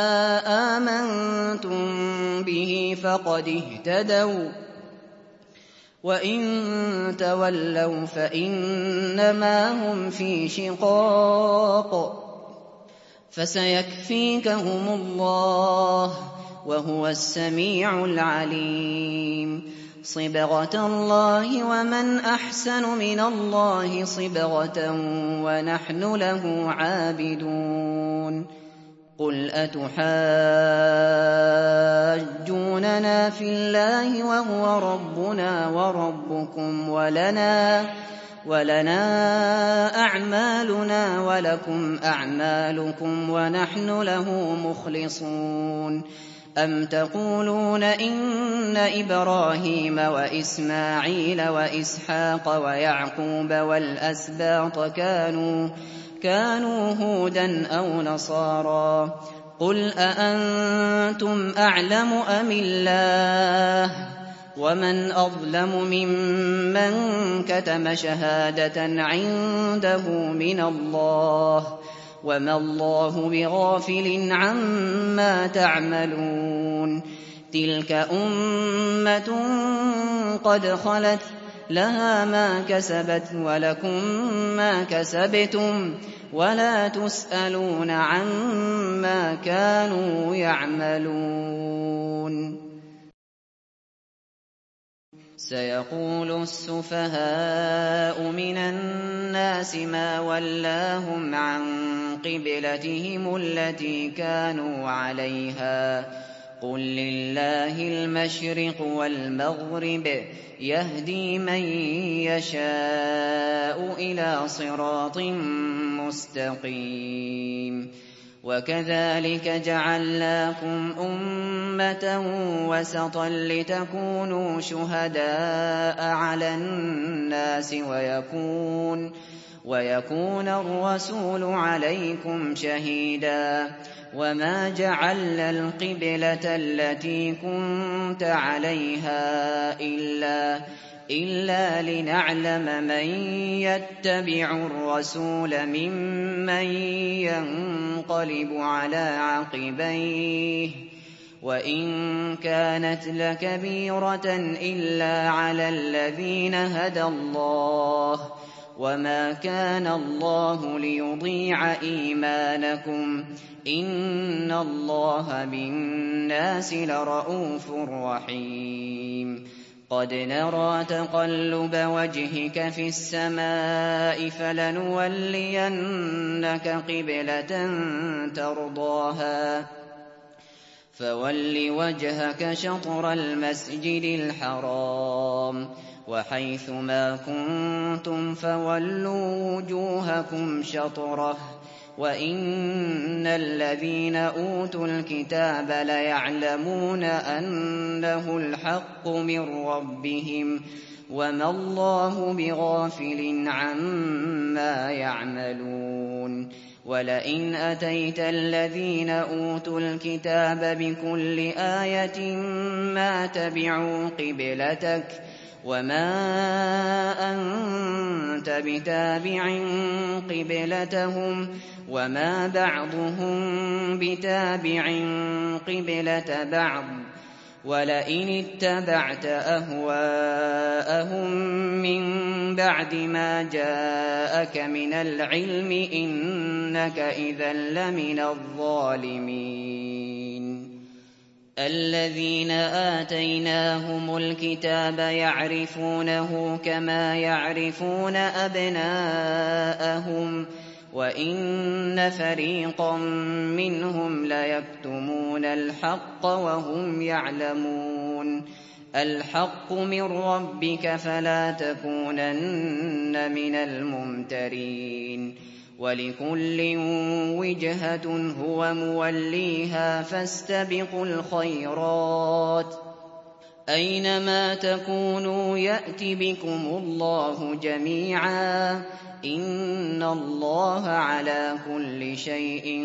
آمنتم به فقد اهتدوا وإن تولوا فإنما هم في شقاق فسيكفيكهم الله وهو السميع العليم صبغة الله ومن أحسن من الله صبغة ونحن له عابدون قل أتحاجوننا في الله وهو ربنا وربكم ولنا ولنا أعمالنا ولكم أعمالكم ونحن له مخلصون أم تقولون إن إبراهيم وإسماعيل وإسحاق ويعقوب والأسباط كانوا كانوا هودا أو نصارى قل أأنتم أعلم أم الله ومن أظلم ممن كتم شهادة عنده من الله وما الله بغافل عما تعملون تلك أمة قد خلت لها ما كسبت ولكم ما كسبتم ولا تسألون عما كانوا يعملون سيقول السفهاء من الناس ما ولاهم عن قبلتهم التي كانوا عليها قل لله المشرق والمغرب يهدي من يشاء إلى صراط مستقيم وكذلك جعلناكم أمة وسطا لتكونوا شهداء على الناس ويكون, ويكون الرسول عليكم شهيدا وما جعلنا القبلة التي كنت عليها إلا, إلا لنعلم من يتبع الرسول ممن ينقلب على عقبيه وإن كانت لكبيرة إلا على الذين هدى الله وما كان الله ليضيع إيمانكم إن الله بالناس لرءوف رحيم قد نرى تقلب وجهك في السماء فلنولينك قبلة ترضاها فول وجهك شطر المسجد الحرام وحيث ما كنتم فولوا وجوهكم شطره وإن الذين أوتوا الكتاب ليعلمون أنه الحق من ربهم وما الله بغافل عما يعملون ولئن أتيت الذين أوتوا الكتاب بكل آية ما تبعوا قبلتك وما أنت بتابع قبلتهم وما بعضهم بتابع قبلة بعض ولئن اتبعت أهواءهم من بعد ما جاءك من العلم إنك إذا لمن الظالمين الذين آتيناهم الكتاب يعرفونه كما يعرفون أبناءهم وإن فريقا منهم ليكتمون الحق وهم يعلمون الحق من ربك فلا تكونن من الممترين ولكل وجهة هو موليها فاستبقوا الخيرات أينما تكونوا يأت بكم الله جميعا إن الله على كل شيء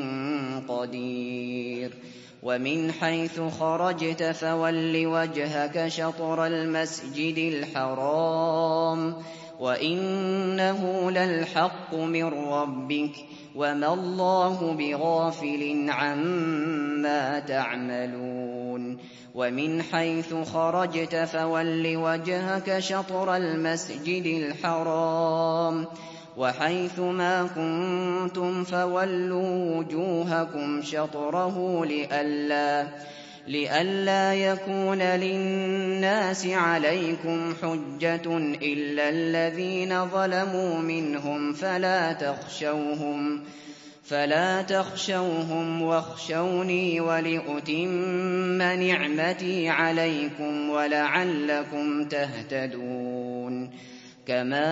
قدير ومن حيث خرجت فول وجهك شطر المسجد الحرام وإنه للحق من ربك وما الله بغافل عما تعملون ومن حيث خرجت فول وجهك شطر المسجد الحرام وحيث ما كنتم فولوا وجوهكم شطره لئلا لئلا يكون للناس عليكم حجة إلا الذين ظلموا منهم فلا تخشوهم فلا تخشوهم واخشوني ولأتم نعمتي عليكم ولعلكم تهتدون كما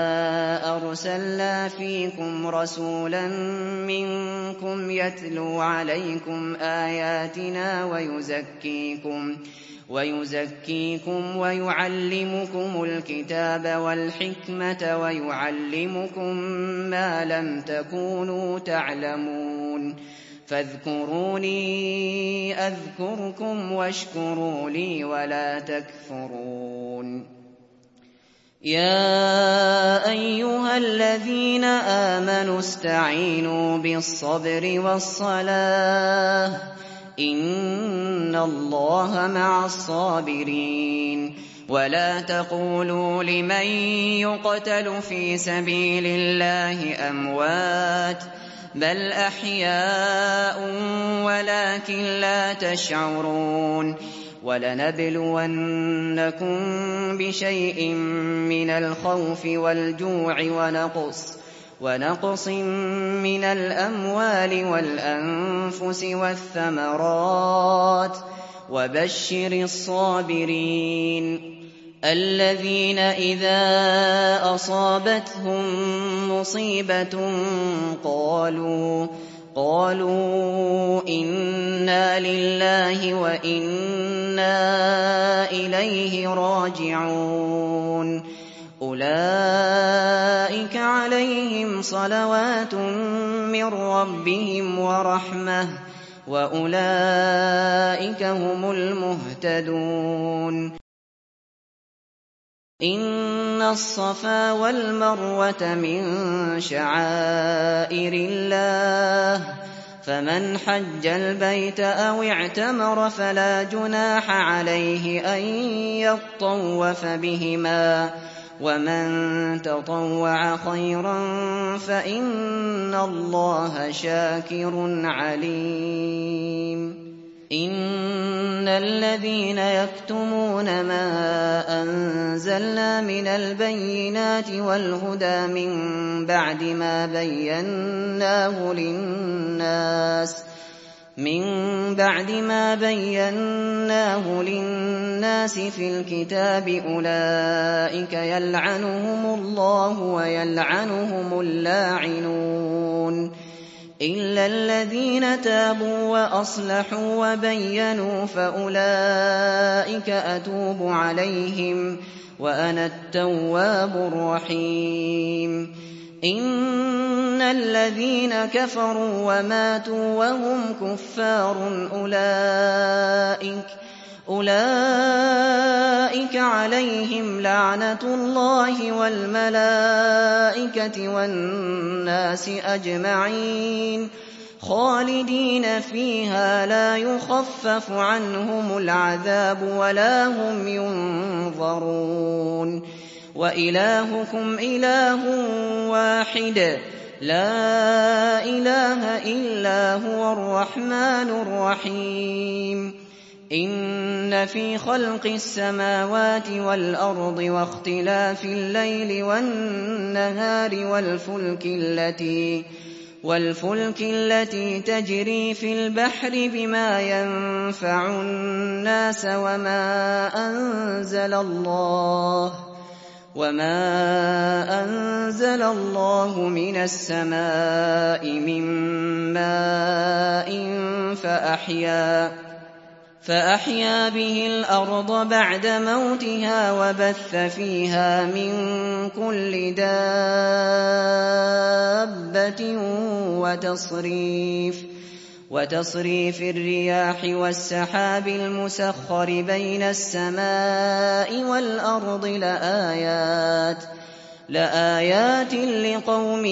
أرسلنا فيكم رسولا منكم يتلو عليكم آياتنا ويزكيكم ويزكيكم ويعلمكم الكتاب والحكمة ويعلمكم ما لم تكونوا تعلمون فاذكروني أذكركم واشكروا لي ولا تكفرون يا أيها الذين آمنوا استعينوا بالصبر والصلاة إن الله مع الصابرين ولا تقولوا لمن يقتل في سبيل الله أموات بل أحياء ولكن لا تشعرون ولنبلونكم بشيء من الخوف والجوع ونقص ونقص من الأموال والأنفس والثمرات وبشر الصابرين الذين إذا أصابتهم مصيبة قالوا قالوا إنا لله وإنا إليه راجعون أولئك عليهم صلوات من ربهم ورحمة وأولئك هم المهتدون إن الصفا والمروة من شعائر الله فمن حج البيت أو اعتمر فلا جناح عليه أن يطوف بهما ومن تطوع خيرا فإن الله شاكر عليم إن الذين يكتمون ما أنزلنا من البينات والهدى من بعد ما بيناه للناس من بعد ما بيناه للناس في الكتاب أولئك يلعنهم الله ويلعنهم اللاعنون إلا الذين تابوا وأصلحوا وبينوا فأولئك أتوب عليهم وأنا التواب الرحيم إن الذين كفروا وماتوا وهم كفار أولئك أولئك عليهم لعنة الله والملائكة والناس أجمعين خالدين فيها لا يخفف عنهم العذاب ولا هم ينظرون وإلهكم إله واحد لا إله إلا هو الرحمن الرحيم إن في خلق السماوات والأرض واختلاف الليل والنهار والفلك التي والفلك التي تجري في البحر بما ينفع الناس وما أنزل الله وما أنزل الله من السماء من ماء فأحيا فأحيا به الأرض بعد موتها وبث فيها من كل دابة وتصريف وتصريف الرياح والسحاب المسخر بين السماء والأرض لآيات لآيات لقوم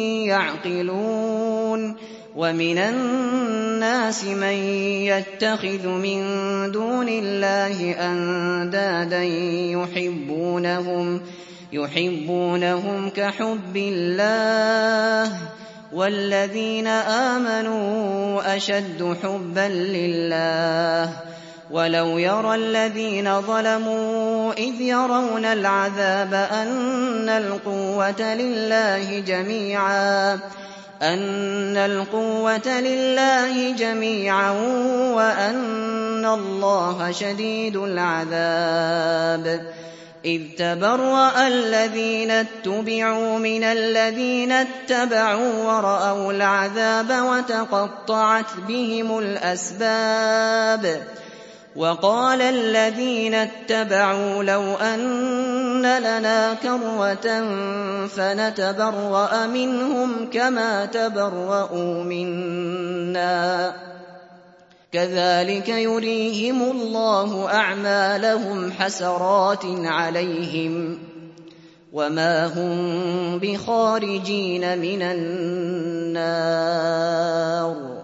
يعقلون ومن الناس من يتخذ من دون الله أندادا يحبونهم يحبونهم كحب الله والذين آمنوا أشد حبا لله ولو يرى الذين ظلموا إذ يرون العذاب أن القوة لله جميعا أن القوة لله جميعا وأن الله شديد العذاب إذ تبرأ الذين اتبعوا من الذين اتبعوا ورأوا العذاب وتقطعت بهم الأسباب وقال الذين اتبعوا لو أن لنا كرة فنتبرأ منهم كما تبرؤوا منا كذلك يريهم الله أعمالهم حسرات عليهم وما هم بخارجين من النار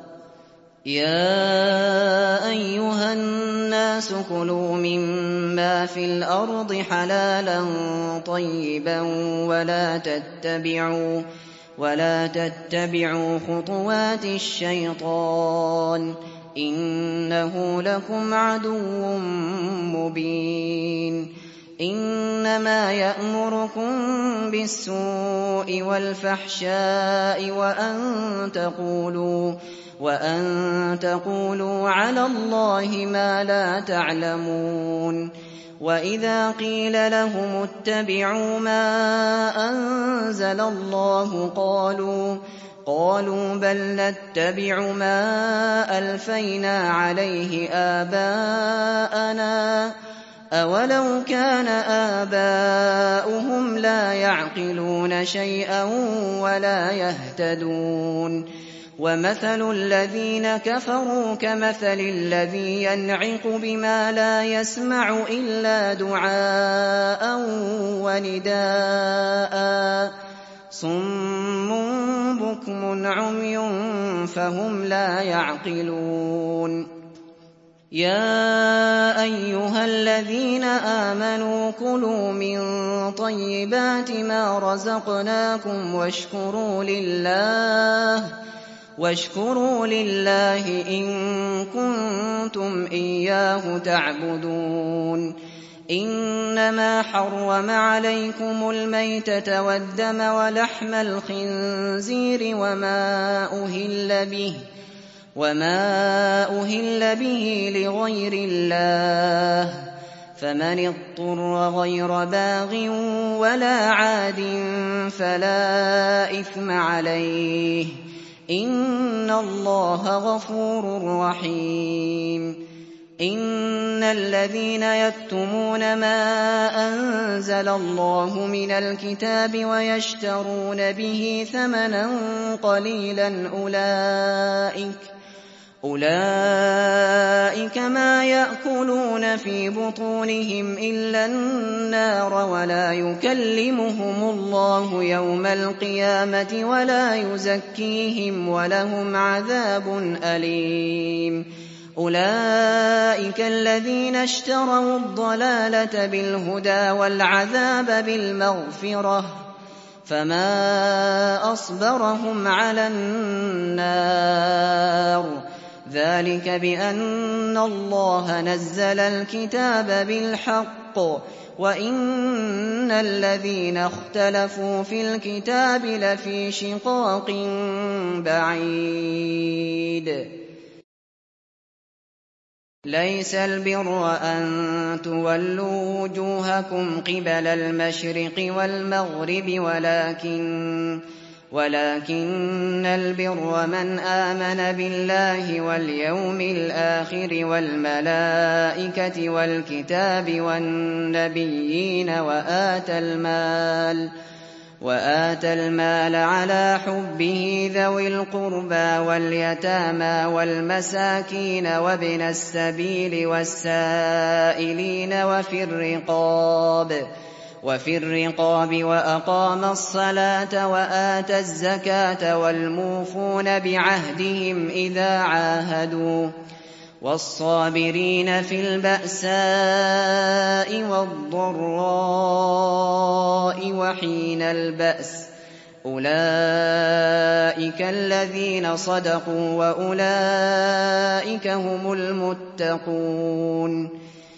يا أيها الناس كلوا مما في الأرض حلالا طيبا ولا تتبعوا ولا تتبعوا خطوات الشيطان إنه لكم عدو مبين إنما يأمركم بالسوء والفحشاء وأن تقولوا وأن تقولوا على الله ما لا تعلمون وإذا قيل لهم اتبعوا ما أنزل الله قالوا قالوا بل نتبع ما ألفينا عليه آباءنا أولو كان آباؤهم لا يعقلون شيئا ولا يهتدون ومثل الذين كفروا كمثل الذي ينعق بما لا يسمع إلا دعاء ونداء صم بكم عمي فهم لا يعقلون يا أيها الذين آمنوا كلوا من طيبات ما رزقناكم واشكروا لله واشكروا لله إن كنتم إياه تعبدون إنما حرم عليكم الميتة والدم ولحم الخنزير وما أهل به وما أهل به لغير الله فمن اضطر غير باغ ولا عاد فلا إثم عليه إن الله غفور رحيم إن الذين يكتمون ما أنزل الله من الكتاب ويشترون به ثمنا قليلا أولئك أولئك ما يأكلون في بطونهم إلا النار ولا يكلمهم الله يوم القيامة ولا يزكيهم ولهم عذاب أليم أولئك الذين اشتروا الضلالة بالهدى والعذاب بالمغفرة فما أصبرهم على النار ذلك بأن الله نزل الكتاب بالحق وإن الذين اختلفوا في الكتاب لفي شقاق بعيد ليس البر أن تولوا وجوهكم قبل المشرق والمغرب ولكن ولكن البر من آمن بالله واليوم الآخر والملائكة والكتاب والنبيين وآتى المال وآتى المال على حبه ذوي القربى واليتامى والمساكين وابن السبيل والسائلين وفي الرقاب وفي الرقاب وأقام الصلاة وآتى الزكاة والموفون بعهدهم إذا عاهدوا والصابرين في البأساء والضراء وحين البأس أولئك الذين صدقوا وأولئك هم المتقون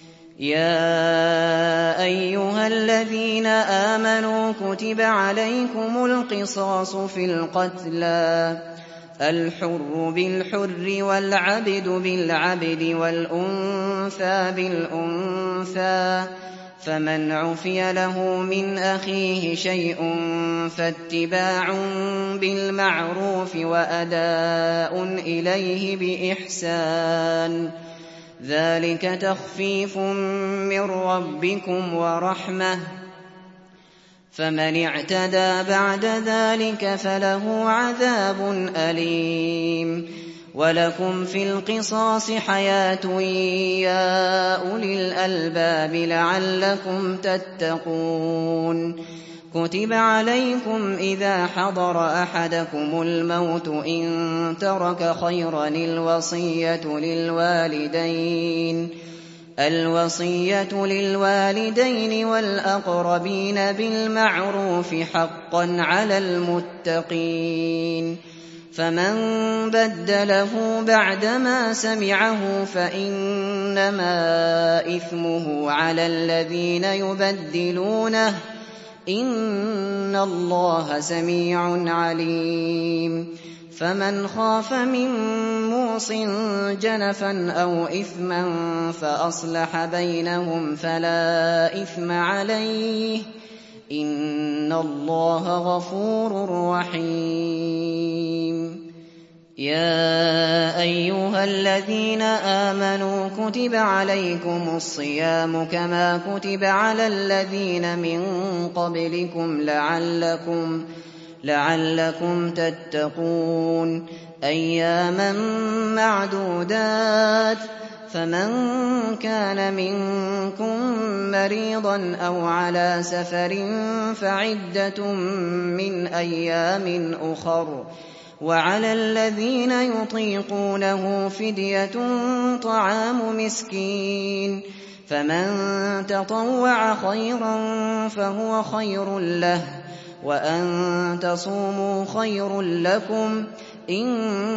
يا أيها الذين آمنوا كتب عليكم القصاص في القتلى الحر بالحر والعبد بالعبد والأنثى بالأنثى فمن عفي له من أخيه شيء فاتباع بالمعروف وأداء إليه بإحسان ذلك تخفيف من ربكم ورحمة فمن اعتدى بعد ذلك فله عذاب أليم ولكم في القصاص حياة يا أولي الألباب لعلكم تتقون كتب عليكم إذا حضر أحدكم الموت إن ترك خيرا الوصية للوالدين الوصية للوالدين والأقربين بالمعروف حقا على المتقين فمن بدله بعدما سمعه فإنما إثمه على الذين يبدلونه إن الله سميع عليم فمن خاف من موص جنفا أو إثما فأصلح بينهم فلا إثم عليه إن الله غفور رحيم. يا أيها الذين آمنوا كتب عليكم الصيام كما كتب على الذين من قبلكم لعلكم لعلكم تتقون أياما معدودات فمن كان منكم مريضا أو على سفر فعدة من أيام أخر وعلى الذين يطيقونه فدية طعام مسكين فمن تطوع خيرا فهو خير له وأن تصوموا خير لكم إن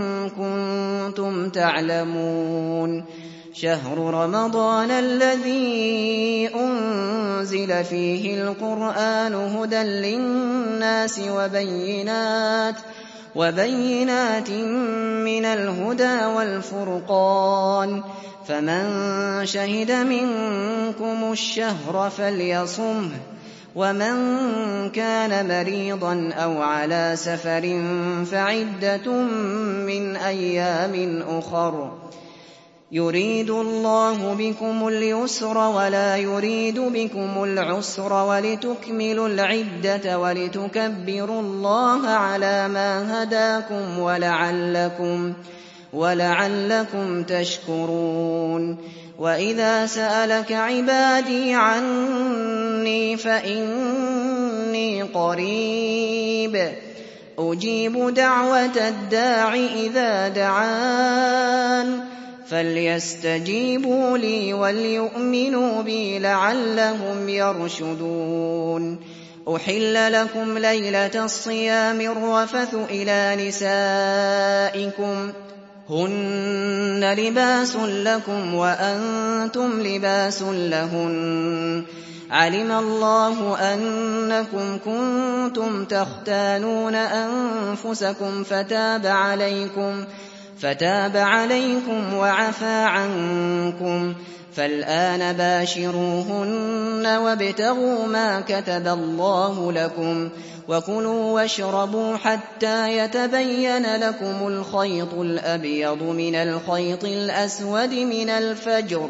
كنتم تعلمون. شهر رمضان الذي أنزل فيه القرآن هدى للناس وبينات وبينات من الهدى والفرقان فمن شهد منكم الشهر فليصمه ومن كان مريضا أو على سفر فعدة من أيام أخر يريد الله بكم اليسر ولا يريد بكم العسر ولتكملوا العدة ولتكبروا الله على ما هداكم ولعلكم, ولعلكم تشكرون. وإذا سألك عبادي عني فإني قريب أجيب دعوة الداع إذا دعان فليستجيبوا لي وليؤمنوا بي لعلهم يرشدون. أحل لكم ليلة الصيام الرفث إلى نسائكم هن لباس لكم وأنتم لباس لهن علم الله أنكم كنتم تختانون أنفسكم فتاب عليكم فتاب عليكم وعفى عنكم فالآن باشروهن وابتغوا ما كتب الله لكم وكلوا واشربوا حتى يتبين لكم الخيط الأبيض من الخيط الأسود من الفجر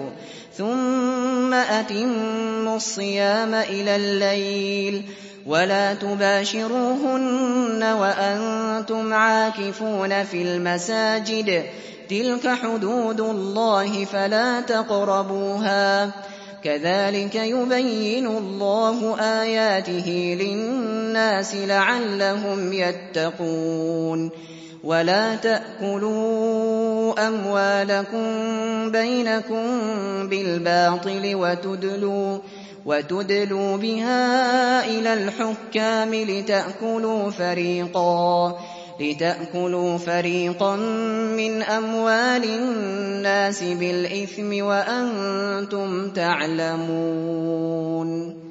ثم أتموا الصيام إلى الليل ولا تباشروهن وأنتم عاكفون في المساجد تلك حدود الله فلا تقربوها كذلك يبين الله آياته للناس لعلهم يتقون. ولا تأكلوا أموالكم بينكم بالباطل وتدلوا وتدلوا بها إلى الحكام لتأكلوا فريقا لتأكلوا فريقا من أموال الناس بالإثم وأنتم تعلمون.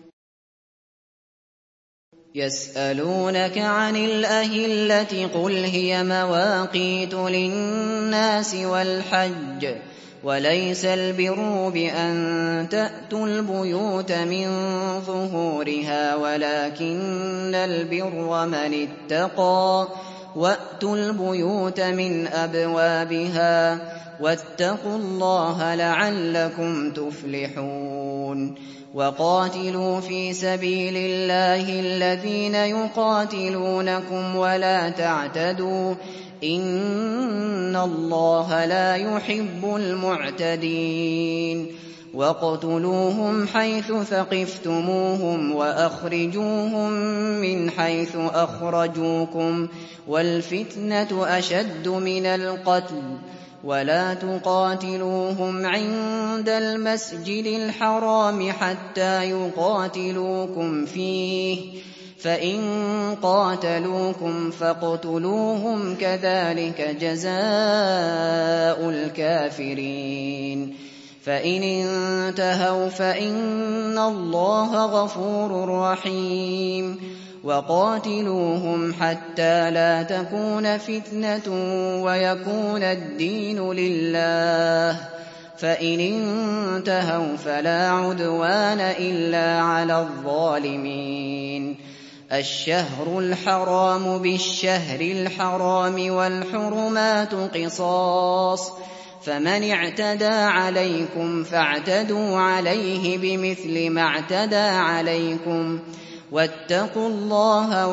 يسألونك عن الأهلة قل هي مواقيت للناس والحج وليس البر بأن تأتوا البيوت من ظهورها ولكن البر من اتقى وأتوا البيوت من أبوابها واتقوا الله لعلكم تفلحون. وقاتلوا في سبيل الله الذين يقاتلونكم ولا تعتدوا إن الله لا يحب المعتدين. وَاقْتُلُوهُمْ حَيْثُ ثَقِفْتُمُوهُمْ وَأَخْرِجُوهُم مِّنْ حَيْثُ أَخْرَجُوكُمْ وَالْفِتْنَةُ أَشَدُّ مِنَ الْقَتْلِ وَلَا تُقَاتِلُوهُمْ عِندَ الْمَسْجِدِ الْحَرَامِ حَتَّىٰ يُقَاتِلُوكُمْ فِيهِ فَإِن قَاتَلُوكُمْ فَاقْتُلُوهُمْ كَذَٰلِكَ جَزَاءُ الْكَافِرِينَ. فَإِنِ انتَهَوْا فَإِنَّ اللَّهَ غَفُورٌ رَّحِيمٌ. وقاتلوهم حتى لا تكون فتنة ويكون الدين لله، فإن انتهوا فلا عدوان إلا على الظالمين. الشهر الحرام بالشهر الحرام والحرمات قصاص، فمن اعتدى عليكم فاعتدوا عليه بمثل ما اعتدى عليكم، واتقوا الله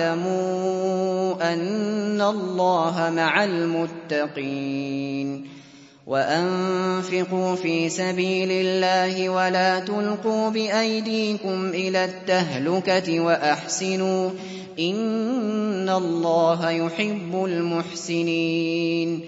واعلموا أن الله مع المتقين. وأنفقوا في سبيل الله ولا تلقوا بأيديكم إلى التهلكة وأحسنوا إن الله يحب المحسنين.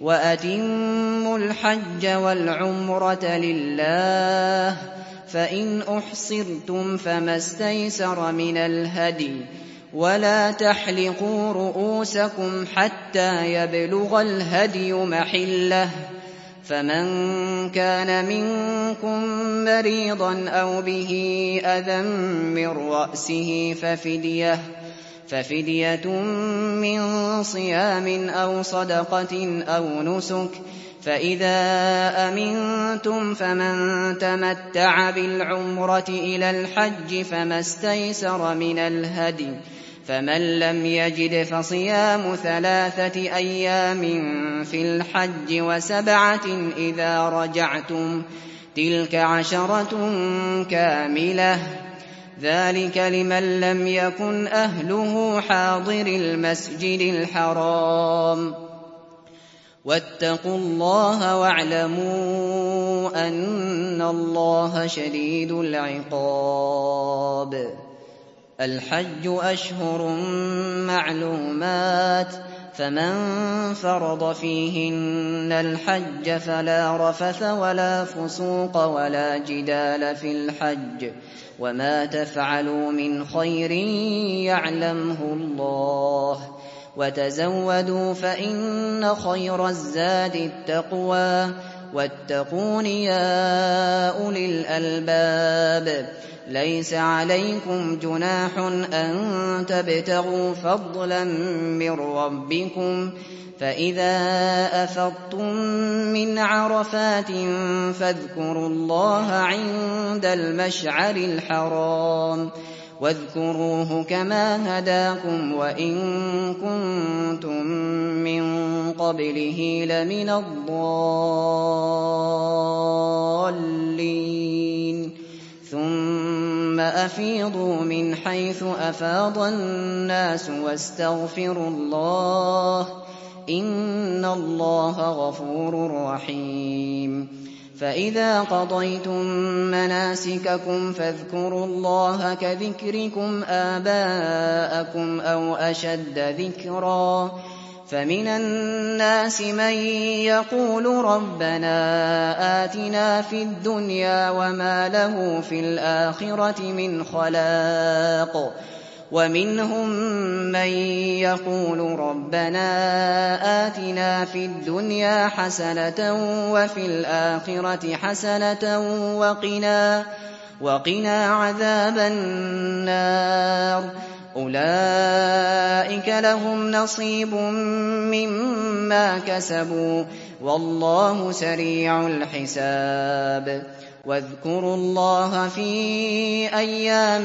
وأتموا الحج والعمرة لله، فإن أحصرتم فما استيسر من الهدي، ولا تحلقوا رؤوسكم حتى يبلغ الهدي محله، فمن كان منكم مريضا أو به أذى من رأسه ففدية ففدية من صيام أو صدقة أو نسك، فإذا أمنتم فمن تمتع بالعمرة إلى الحج فما استيسر من الهدي، فمن لم يجد فصيام ثلاثة أيام في الحج وسبعة إذا رجعتم، تلك عشرة كاملة، ذلك لمن لم يكن أهله حاضر المسجد الحرام. واتقوا الله واعلموا أن الله شديد العقاب. الحج أشهر معلومات، فمن فرض فيهن الحج فلا رفث ولا فسوق ولا جدال في الحج، وما تفعلوا من خير يعلمه الله، وتزودوا فإن خير الزاد التقوى، واتقون يا أولي الألباب. ليس عليكم جناح أن تبتغوا فضلا من ربكم، فإذا أفضتم من عرفات فاذكروا الله عند المشعر الحرام، واذكروه كما هداكم وإن كنتم من قبله لمن الضالين. ثم أفيضوا من حيث أفاض الناس واستغفروا الله إن الله غفور رحيم. فإذا قضيتم مناسككم فاذكروا الله كذكركم آباءكم أو أشد ذكرا، فمن الناس من يقول ربنا آتنا في الدنيا وما له في الآخرة من خلاق، ومنهم من يقول ربنا آتنا في الدنيا حسنة وفي الآخرة حسنة وقنا, وقنا عذاب النار. أولئك لهم نصيب مما كسبوا والله سريع الحساب. واذكروا الله في أيام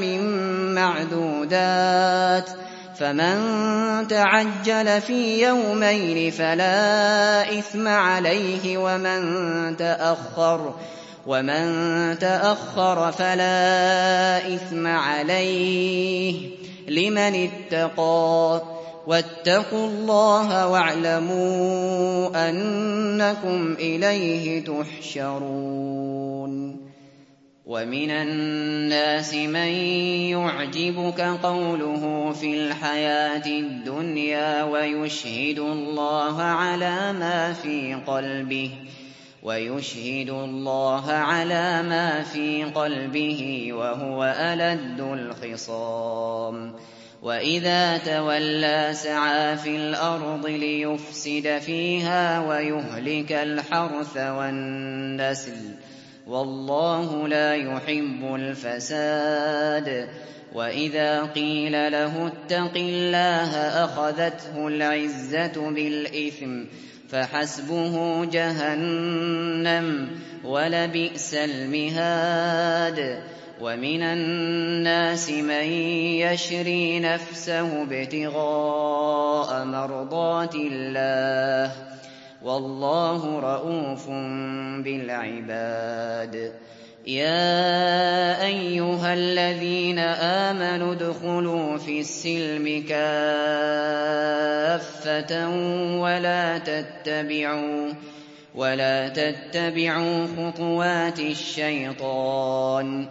معدودات، فمن تعجل في يومين فلا إثم عليه، ومن تأخر ومن تأخر فلا إثم عليه لمن اتقى. واتقوا الله واعلموا أنكم إليه تحشرون. ومن الناس من يعجبك قوله في الحياة الدنيا ويشهد الله على ما في قلبه ويشهد الله على ما في قلبه وهو ألد الخصام. وإذا تولى سعى في الأرض ليفسد فيها ويهلك الحرث والنسل والله لا يحب الفساد. وإذا قيل له اتق الله أخذته العزة بالإثم فحسبه جهنم ولبئس المهاد. ومن الناس من يشري نفسه ابتغاء مرضات الله والله رءوف بالعباد. يا أيها الذين آمنوا ادخلوا في السلم كافة ولا تتبعوا ولا تتبعوا خطوات الشيطان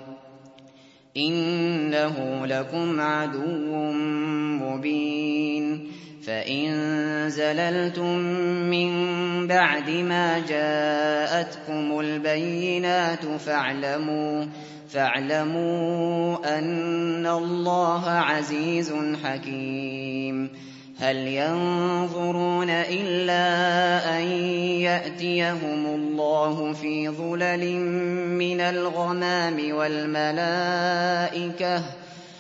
إنه لكم عدو مبين. فإن زللتم من بعد ما جاءتكم البينات فاعلموا فاعلموا أن الله عزيز حكيم. هل ينظرون إلا أن يأتيهم الله في ظلل من الغمام والملائكة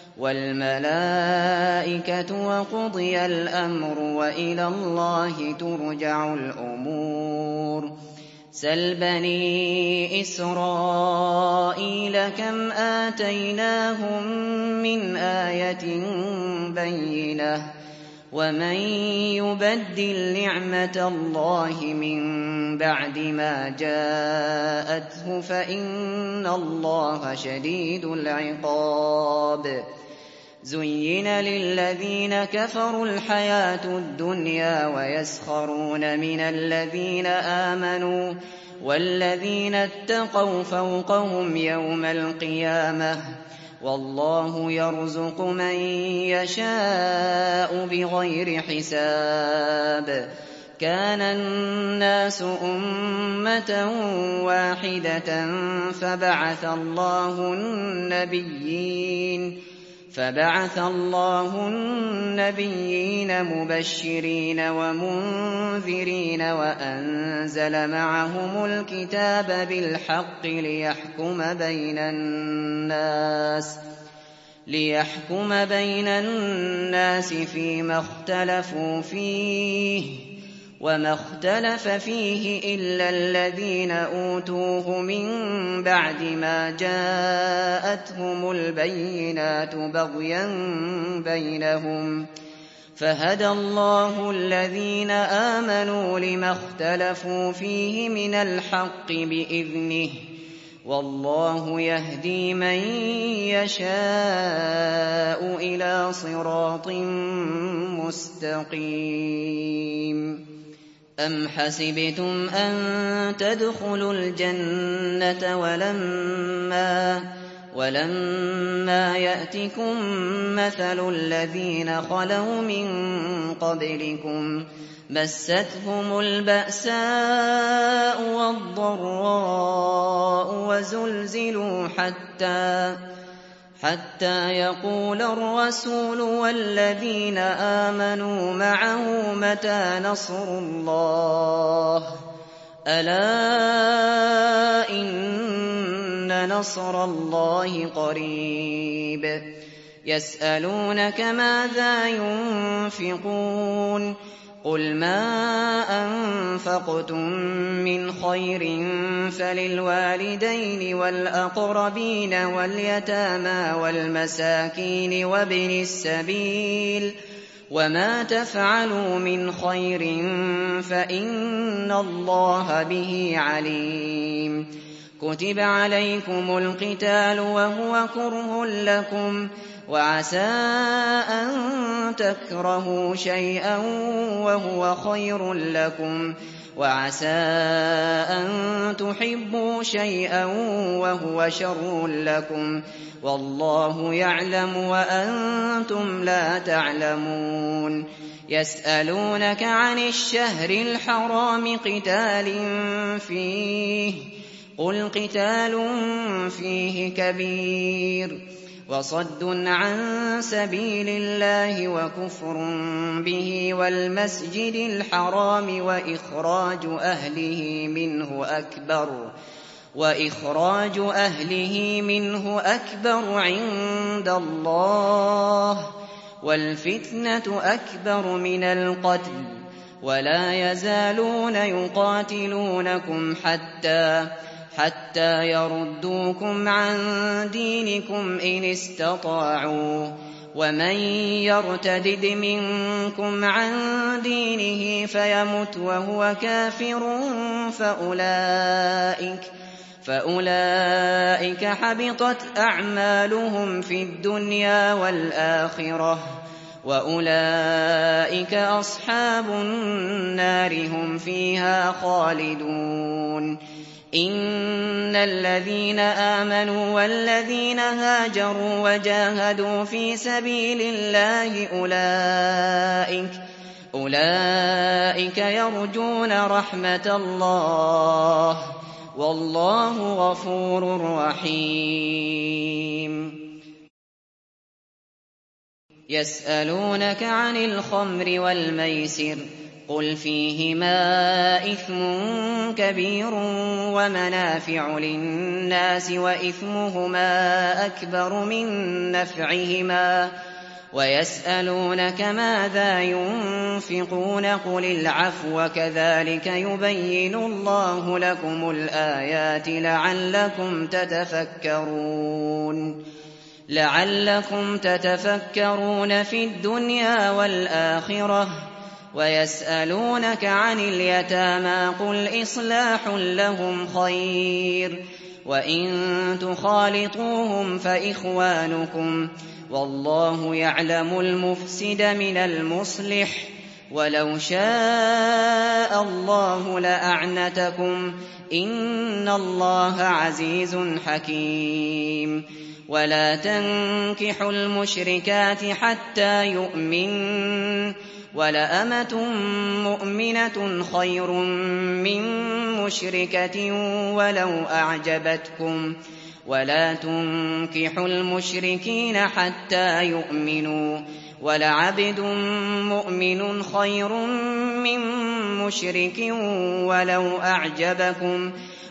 والملائكة وقضي الأمر وإلى الله ترجع الأمور. سل بني إسرائيل كم آتيناهم من آية بينة ومن يبدل نعمة الله من بعد ما جاءته فإن الله شديد العقاب. زين للذين كفروا الحياة الدنيا ويسخرون من الذين آمنوا والذين اتقوا فوقهم يوم القيامة والله يرزق من يشاء بغير حساب. كان الناس أمة واحدة فبعث الله النبيين فبعث الله النبيين مبشرين ومنذرين وأنزل معهم الكتاب بالحق ليحكم بين الناس ليحكم بين الناس فيما اختلفوا فيه وما اختلف فيه إلا الذين أوتوه من بعد ما جاءتهم البينات بغيا بينهم فهدى الله الذين آمنوا لما اختلفوا فيه من الحق بإذنه والله يهدي من يشاء إلى صراط مستقيم. أم حسبتم أن تدخلوا الجنة ولما ولما يأتكم مثل الذين خلوا من قبلكم مستهم البأساء والضراء وزلزلوا حتى حتى يقول الرسول والذين آمنوا معه متى نصر الله ألا إن نصر الله قريب. يسألونك ماذا ينفقون قل ما أنفقتم من خير فللوالدين والأقربين واليتامى والمساكين وابن السبيل وما تفعلوا من خير فإن الله به عليم. كتب عليكم القتال وهو كره لكم وعسى أن تكرهوا شيئا وهو خير لكم وعسى أن تحبوا شيئا وهو شر لكم والله يعلم وأنتم لا تعلمون. يسألونك عن الشهر الحرام قتال فيه قل قتال فيه كبير وصد عن سبيل الله وكفر به والمسجد الحرام وإخراج أهله منه أكبر وإخراج أهله منه أكبر عند الله والفتنة أكبر من القتل ولا يزالون يقاتلونكم حتى حتى يردوكم عن دينكم إن استطاعوا ومن يرتدد منكم عن دينه فيمت وهو كافر فأولئك فأولئك حبطت أعمالهم في الدنيا والآخرة وأولئك أصحاب النار هم فيها خالدون إن الذين آمنوا والذين هاجروا وجاهدوا في سبيل الله أولئك أولئك يرجون رحمة الله والله غفور رحيم يسألونك عن الخمر والميسر قل فيهما إثم كبير ومنافع للناس وإثمهما أكبر من نفعهما ويسألونك ماذا ينفقون قل العفو كذلك يبين الله لكم الآيات لعلكم تتفكرون لعلكم تتفكرون في الدنيا والآخرة ويسألونك عن اليتامى قل إصلاح لهم خير وإن تخالطوهم فإخوانكم والله يعلم المفسد من المصلح ولو شاء الله لأعنتكم إن الله عزيز حكيم ولا تنكحوا المشركات حتى يؤمنوا ولأمة مؤمنة خير من مشركة ولو أعجبتكم ولا تنكحوا المشركين حتى يؤمنوا ولعبد مؤمن خير من مشرك ولو أعجبكم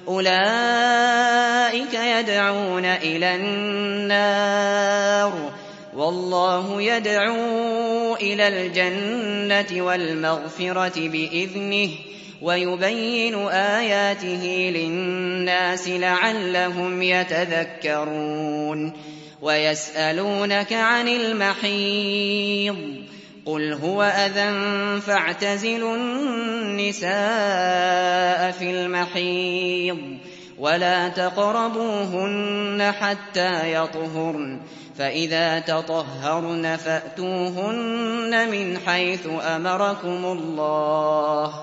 أولئك يدعون إلى النار والله يدعو إلى الجنة والمغفرة بإذنه ويبين آياته للناس لعلهم يتذكرون ويسألونك عن المحيض قل هو أذى فاعتزلوا النساء في المحيض ولا تقربوهن حتى يطهرن فإذا تطهرن فأتوهن من حيث أمركم الله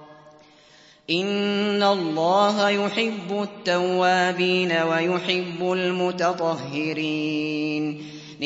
إن الله يحب التوابين ويحب المتطهرين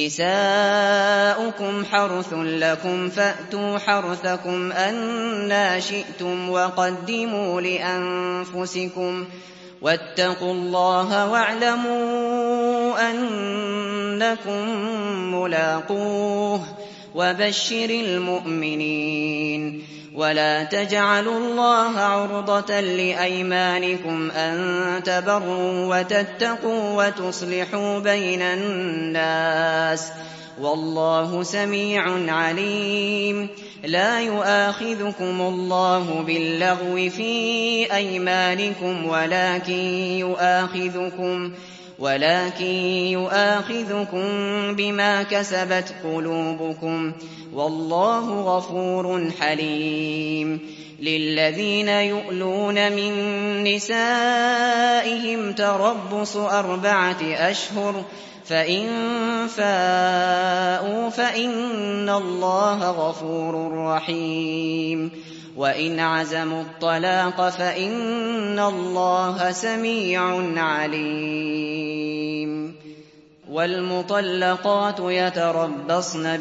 نساؤكم حرث لكم فأتوا حرثكم أنى شئتم وقدموا لأنفسكم واتقوا الله واعلموا أنكم ملاقوه وبشر المؤمنين ولا تجعلوا الله عرضة لأيمانكم أن تبروا وتتقوا وتصلحوا بين الناس والله سميع عليم لا يؤاخذكم الله باللغو في أيمانكم ولكن يؤاخذكم ولكن يؤاخذكم بما كسبت قلوبكم والله غفور حليم للذين يؤلون من نسائهم تربص أربعة أشهر فإن فاءوا فإن الله غفور رحيم وإن عزموا الطلاق فإن الله سميع عليم والمطلقات يتربصن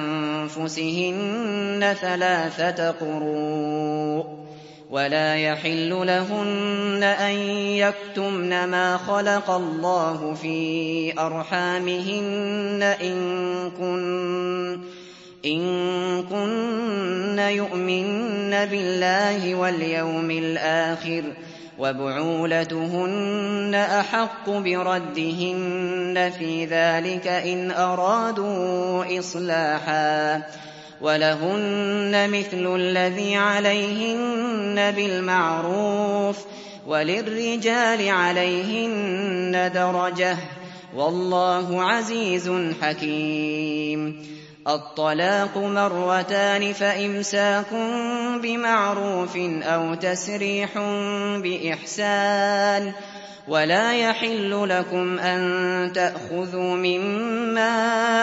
بأنفسهن ثلاثة قروء ولا يحل لهن أن يكتمن ما خلق الله في أرحامهن إن كن إن كن يؤمن بالله واليوم الآخر وبعولتهن أحق بردهن في ذلك إن أرادوا إصلاحا ولهن مثل الذي عليهن بالمعروف وللرجال عليهن درجة والله عزيز حكيم. الطلاق مرتان فإمساك بمعروف أو تسريح بإحسان ولا يحل لكم أن تأخذوا مما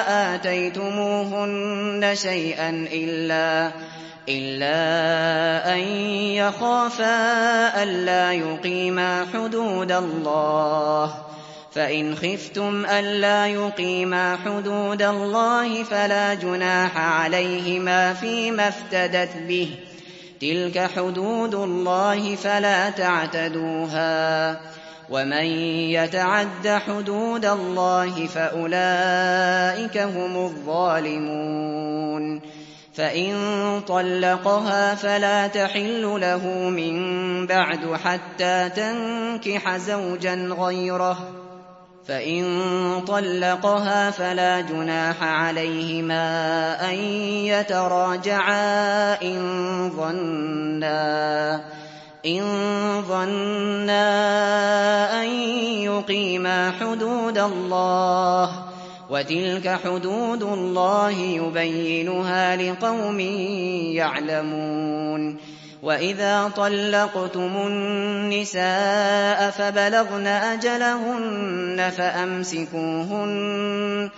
آتيتموهن شيئا إلا إلا أن يخافا ألا يقيما حدود الله فإن خفتم ألا يقيما حدود الله فلا جناح عليهما فيما افتدت به تلك حدود الله فلا تعتدوها ومن يتعد حدود الله فأولئك هم الظالمون. فإن طلقها فلا تحل له من بعد حتى تنكح زوجا غيره فإن طلقها فلا جناح عليهما أن يتراجعا إن ظنا إن ظنا أن يقيما حدود الله وتلك حدود الله يبينها لقوم يعلمون. وإذا طلقتم النساء فبلغن أجلهن فأمسكوهن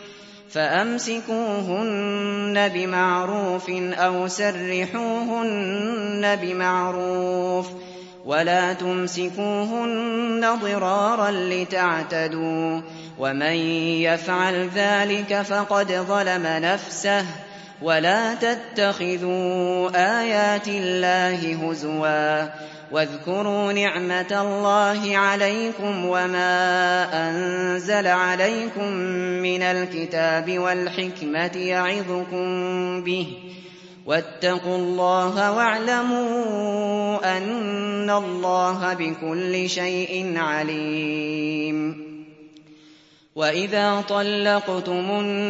فأمسكوهن بمعروف أو سرحوهن بمعروف ولا تمسكوهن ضرارا لتعتدوا ومن يفعل ذلك فقد ظلم نفسه ولا تتخذوا آيات الله هزوا واذكروا نعمة الله عليكم وما أنزل عليكم من الكتاب والحكمة يعظكم به واتقوا الله واعلموا أن الله بكل شيء عليم. وإذا طلقتم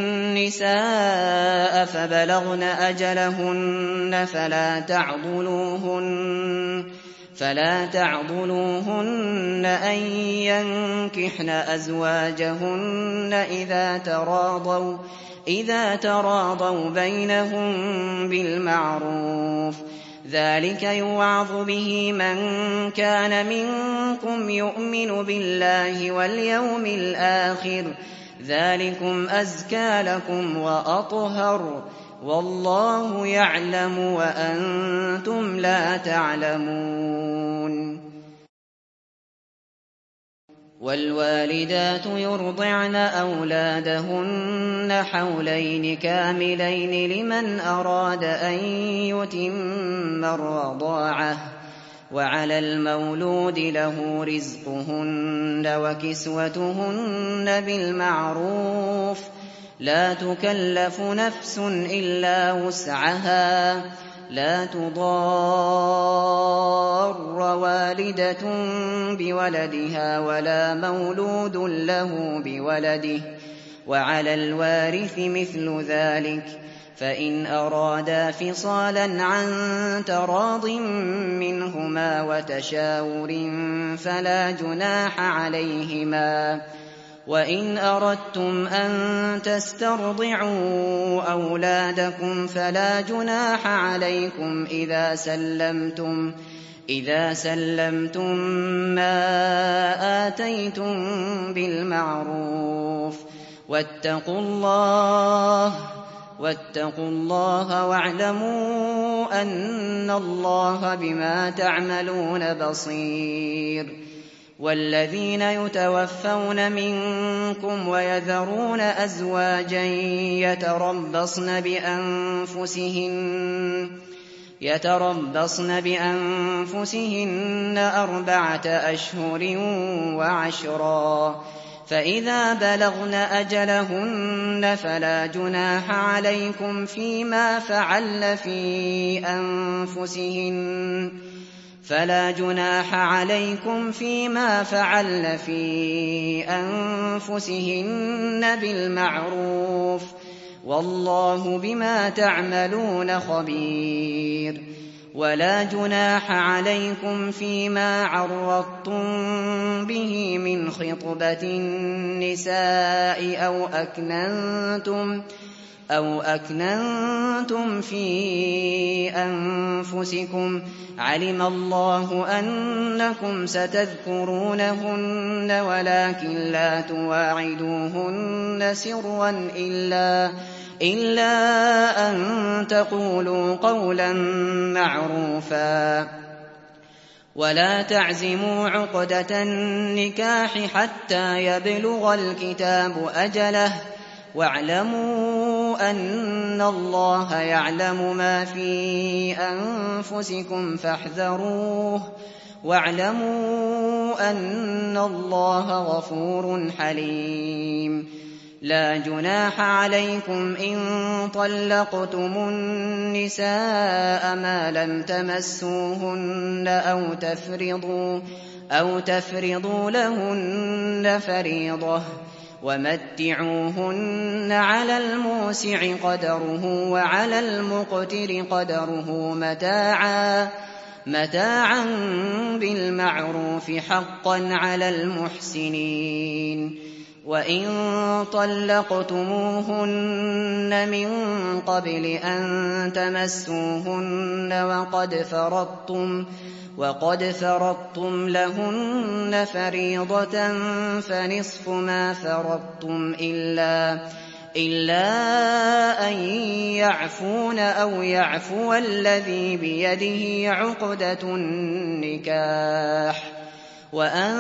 النساء فبلغن أجلهن فلا تعضلوهن فلا تعضلوهن أن ينكحن أزواجهن إذا تراضوا إذا تراضوا بينهم بالمعروف ذلك يوعظ به من كان منكم يؤمن بالله واليوم الآخر ذلكم أزكى لكم وأطهر والله يعلم وأنتم لا تعلمون. والوالدات يرضعن أولادهن حولين كاملين لمن أراد أن يتم الرضاعة وعلى المولود له رزقهن وكسوتهن بالمعروف لا تكلف نفس إلا وسعها لا تضار والدة بولدها ولا مولود له بولده وعلى الوارث مثل ذلك فإن أرادا فصالا عن تراض منهما وتشاور فلا جناح عليهما. وإن أردتم أن تسترضعوا أولادكم فلا جناح عليكم إذا سلمتم إذا سلمتم ما آتيتم بالمعروف واتقوا الله واتقوا الله واعلموا أن الله بما تعملون بصير. والذين يتوفون منكم ويذرون أزواجا يتربصن بأنفسهن يتربصن بأنفسهن أربعة أشهر وعشرا فإذا بلغن أجلهن فلا جناح عليكم فيما فعل في أنفسهن فلا جناح عليكم فيما فعلن في أنفسهن بالمعروف والله بما تعملون خبير. ولا جناح عليكم فيما عرضتم به من خطبة النساء أو أكننتم أو أكننتم في أنفسكم علم الله أنكم ستذكرونهن ولكن لا تواعدوهن سرا إلا إلا أن تقولوا قولا معروفا ولا تعزموا عقدة النكاح حتى يبلغ الكتاب أجله واعلموا أن الله يعلم ما في أنفسكم فاحذروه واعلموا أن الله غفور حليم. لا جناح عليكم إن طلقتم النساء ما لم تمسوهن أو تفرضوا, أو تفرضوا لهن فريضة ومتعوهن على الموسع قدره وعلى المقتر قدره متاعا, متاعا بالمعروف حقا على المحسنين. وإن طلقتموهن من قبل أن تمسوهن وقد فرضتم وقد فرضتم لهن فريضة فنصف ما فرضتم إلا إلا أن يعفون أو يعفو الذي بيده عقدة النكاح وأن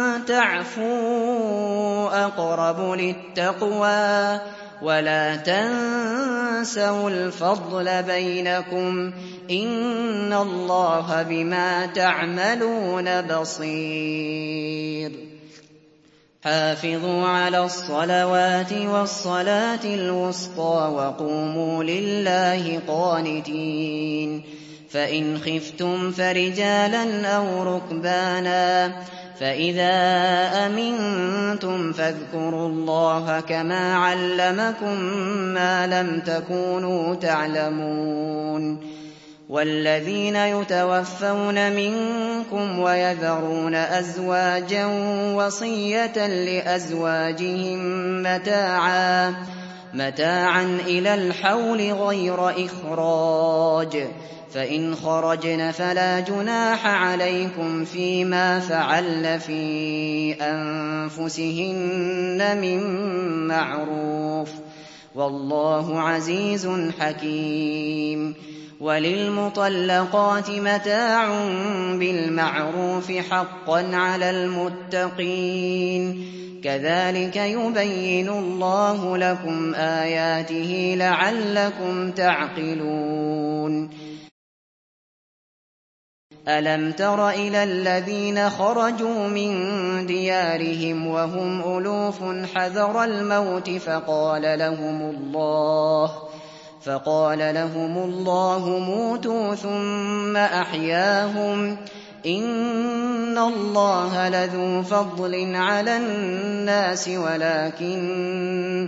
تعفوا أقرب للتقوى ولا تنسوا الفضل بينكم إن الله بما تعملون بصير. حافظوا على الصلوات والصلاة الوسطى وقوموا لله قانتين. فإن خفتم فرجالا أو ركبانا فإذا أمنتم فاذكروا الله كما علمكم ما لم تكونوا تعلمون. والذين يتوفون منكم ويذرون أزواجا وصية لأزواجهم متاعا متاعا إلى الحول غير إخراج فإن خرجن فلا جناح عليكم فيما فعلن في أنفسهن من معروف والله عزيز حكيم. وللمطلقات متاع بالمعروف حقا على المتقين كذلك يبين الله لكم آياته لعلكم تعقلون. ألم تر إلى الذين خرجوا من ديارهم وهم ألوف حذر الموت فقال لهم الله فقال لهم الله موتوا ثم أحياهم إن الله لذو فضل على الناس ولكن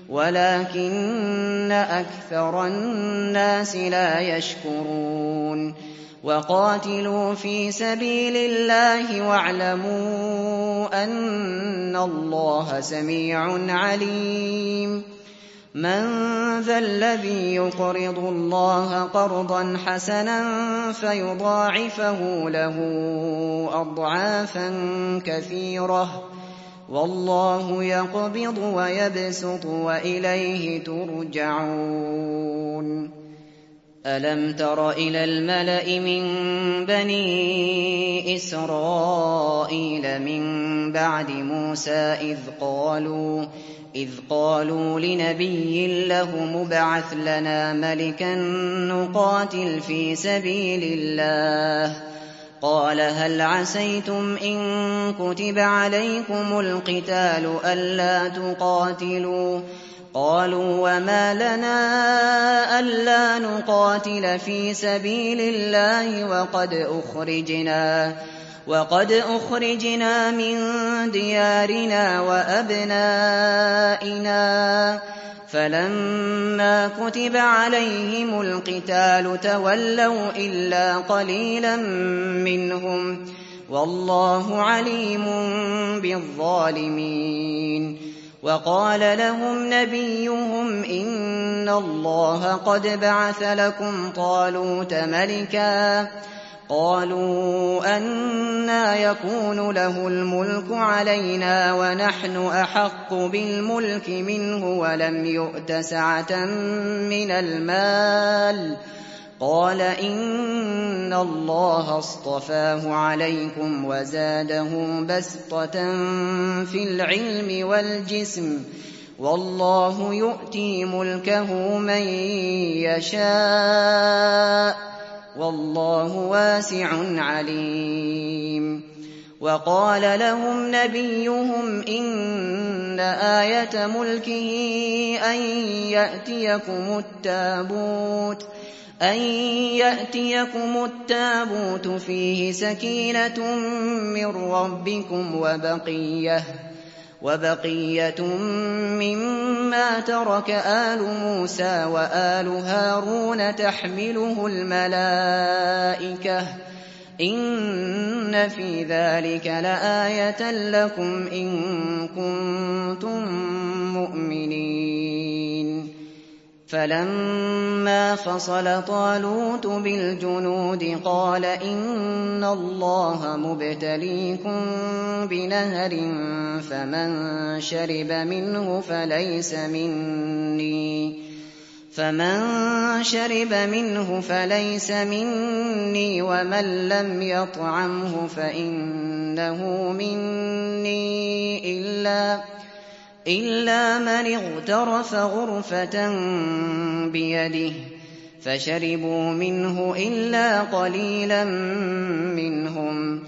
ولكن أكثر الناس لا يشكرون. وقاتلوا في سبيل الله واعلموا أن الله سميع عليم. من ذا الذي يقرض الله قرضا حسنا فيضاعفه له أضعافا كثيرة والله يقبض ويبسط وإليه ترجعون. ألم تر إلى الملأ من بني إسرائيل من بعد موسى إذ قالوا إذ قالوا لنبي له مبعث لنا ملكا نقاتل في سبيل الله قال هل عسيتم إن كتب عليكم القتال ألا تقاتلوا قالوا وما لنا ألا نقاتل في سبيل الله وقد أخرجنا وقد أخرجنا من ديارنا وأبنائنا فلما كتب عليهم القتال تولوا إلا قليلا منهم والله عليم بالظالمين. وقال لهم نبيهم إن الله قد بعث لكم طالوت ملكا قالوا أنى يكون له الملك علينا ونحن أحق بالملك منه ولم يؤت سعة من المال قال إن الله اصطفاه عليكم وزاده بسطة في العلم والجسم والله يؤتي ملكه من يشاء والله واسع عليم. وقال لهم نبيهم إن آية ملكه أن يأتيكم التابوت أن يأتيكم التابوت فيه سكينة من ربكم وبقية وبقية مما ترك آل موسى وآل هارون تحمله الملائكة إن في ذلك لآية لكم إن كنتم مؤمنين. فلما فصل طالوت بالجنود قال إن الله مبتليكم بنهر فمن شرب منه فليس مني فمن شرب منه فليس مني ومن لم يطعمه فإنه مني إلا إلا من اغترف غرفة بيده فشربوا منه إلا قليلا منهم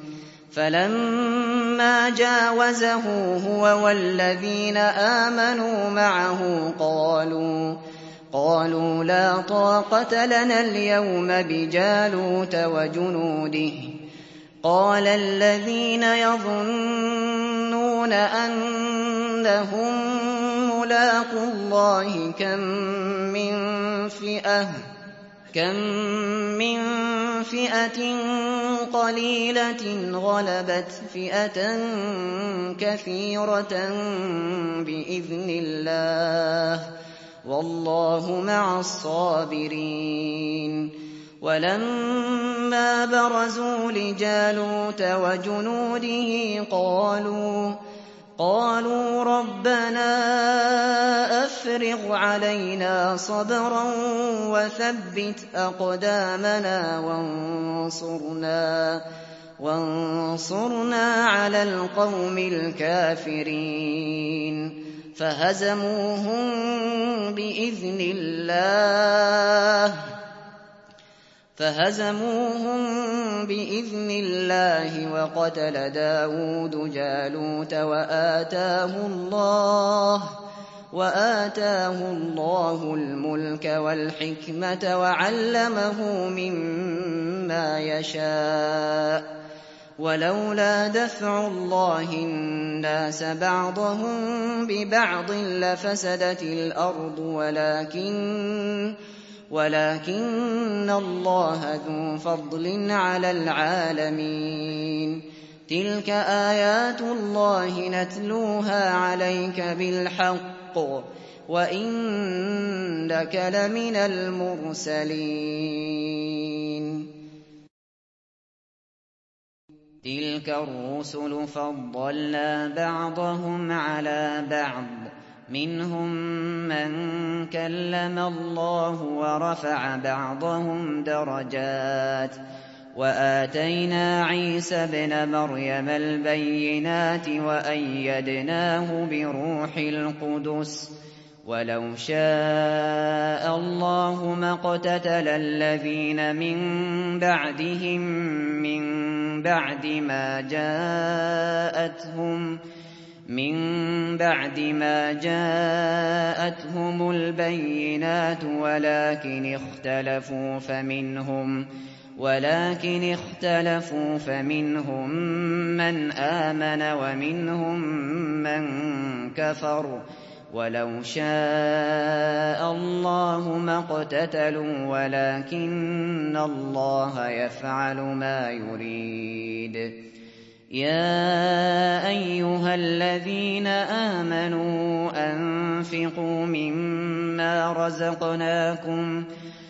فلما جاوزه هو والذين آمنوا معه قالوا قالوا لا طاقة لنا اليوم بجالوت وجنوده قال الذين يظنون أنهم ملاقو الله كم من فئة كم من فئة قليلة غلبت فئة كثيرة بإذن الله والله مع الصابرين. ولما برزوا لجالوت وجنوده قالوا قالوا ربنا أفرغ علينا صبرا وثبت أقدامنا وانصرنا وانصرنا على القوم الكافرين فهزموهم بإذن الله فهزموهم بإذن الله وقتل داود جالوت وآتاه الله وآتاه الله الملك والحكمة وعلمه مما يشاء ولولا دفع الله الناس بعضهم ببعض لفسدت الأرض ولكن ولكن الله ذو فضل على العالمين. تلك آيات الله نتلوها عليك بالحق وإنك لمن المرسلين. تلك الرسل فضلنا بعضهم على بعض منهم من كلم الله ورفع بعضهم درجات وآتينا عيسى ابن مريم البينات وأيدناه بروح القدس ولو شاء الله ما اقتتل الذين من بعدهم من بعد ما جاءتهم من بعد ما جاءتهم البينات ولكن اختلفوا فمنهم ولكن اختلفوا فمنهم من آمن ومنهم من كفر ولو شاء الله ما اقتتلوا ولكن الله يفعل ما يريد. يا أيها الذين آمنوا أنفقوا مما رزقناكم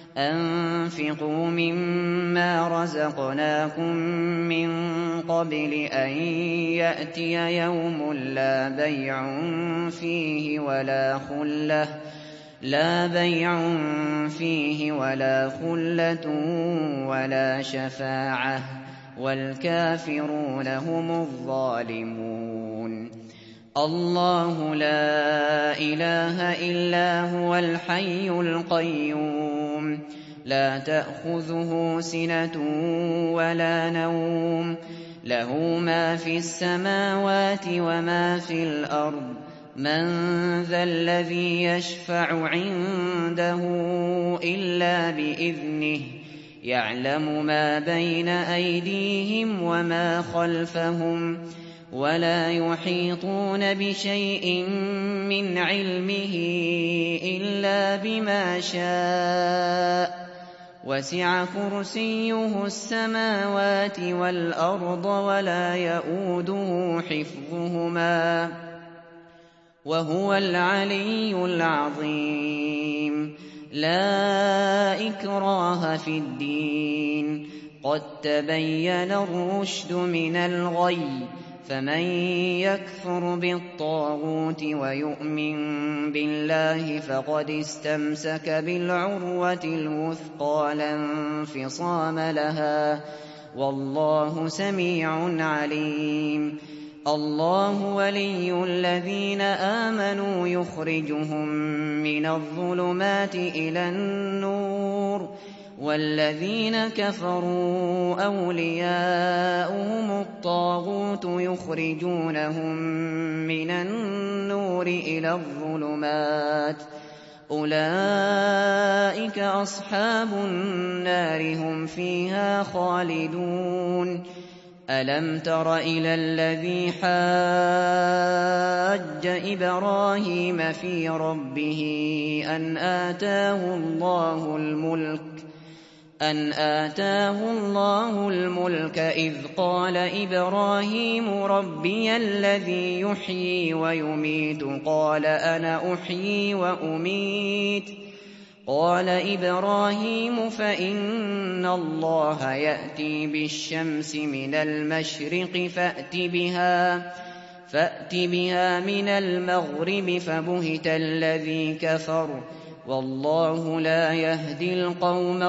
أنفقوا مما رزقناكم من قبل أن يأتي يوم لا بيع فيه ولا خلة لا بيع فيه ولا خلة ولا شفاعة والكافرون هم الظالمون. الله لا إله إلا هو الحي القيوم لا تأخذه سنة ولا نوم له ما في السماوات وما في الأرض من ذا الذي يشفع عنده إلا بإذنه يعلم ما بين أيديهم وما خلفهم ولا يحيطون بشيء من علمه إلا بما شاء وسع كرسيه السماوات والأرض ولا يئوده حفظهما وهو العلي العظيم. لا إكراه في الدين قد تبين الرشد من الغي فمن يكفر بالطاغوت ويؤمن بالله فقد استمسك بالعروة الوثقى لا انفصام لها والله سميع عليم. الله ولي الذين آمنوا يخرجهم من الظلمات إلى النور والذين كفروا أولياؤهم الطاغوت يخرجونهم من النور إلى الظلمات أولئك أصحاب النار هم فيها خالدون. ألم تر إلى الذي حاج إبراهيم في ربه أن آتاه الله الملك أن آتاه الله الملك إذ قال إبراهيم ربي الذي يحيي ويميت قال أنا أحيي وأميت قال إبراهيم فإن الله يأتي بالشمس من المشرق فأت بها فأت بها من المغرب فبهت الذي كفر والله لا يهدي القوم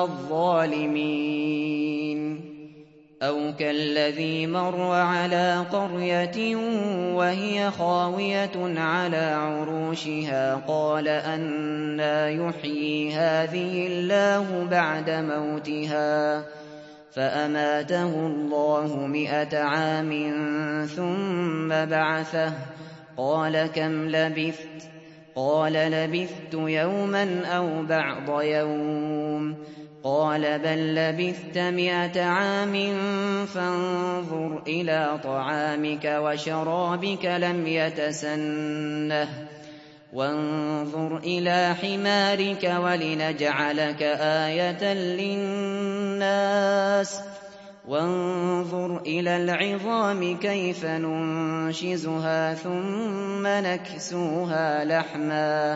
الظالمين. أو كالذي مر على قرية وهي خاوية على عروشها قال أنى يحيي هذه الله بعد موتها فأماته الله مئة عام ثم بعثه قال كم لبثت قال لبثت يوما أو بعض يوم قال بل لبثت مئة عام فانظر إلى طعامك وشرابك لم يتسنه وانظر إلى حمارك ولنجعلك آية للناس وانظر إلى العظام كيف ننشزها ثم نكسوها لحما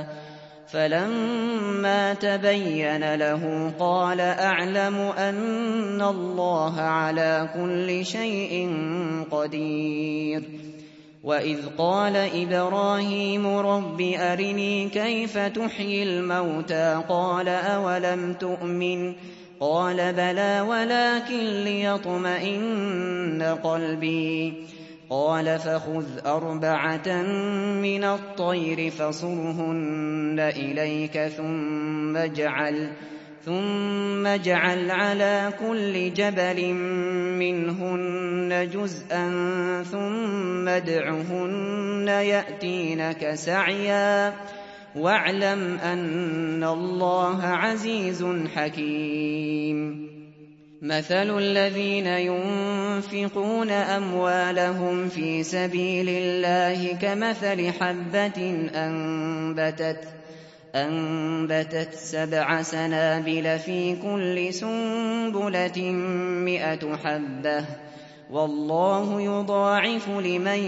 فلما تبين له قال أعلم أن الله على كل شيء قدير. وإذ قال إبراهيم رب أرني كيف تحيي الموتى قال أولم تؤمن قال بلى ولكن ليطمئن قلبي قال فخذ أربعة من الطير فصرهن إليك ثم اجعل ثم اجعل على كل جبل منهن جزءا ثم ادعهن يأتينك سعيا واعلم أن الله عزيز حكيم. مثل الذين ينفقون أموالهم في سبيل الله كمثل حبة أنبتت أنبتت سبع سنابل في كل سنبلة مئة حبة والله يضاعف لمن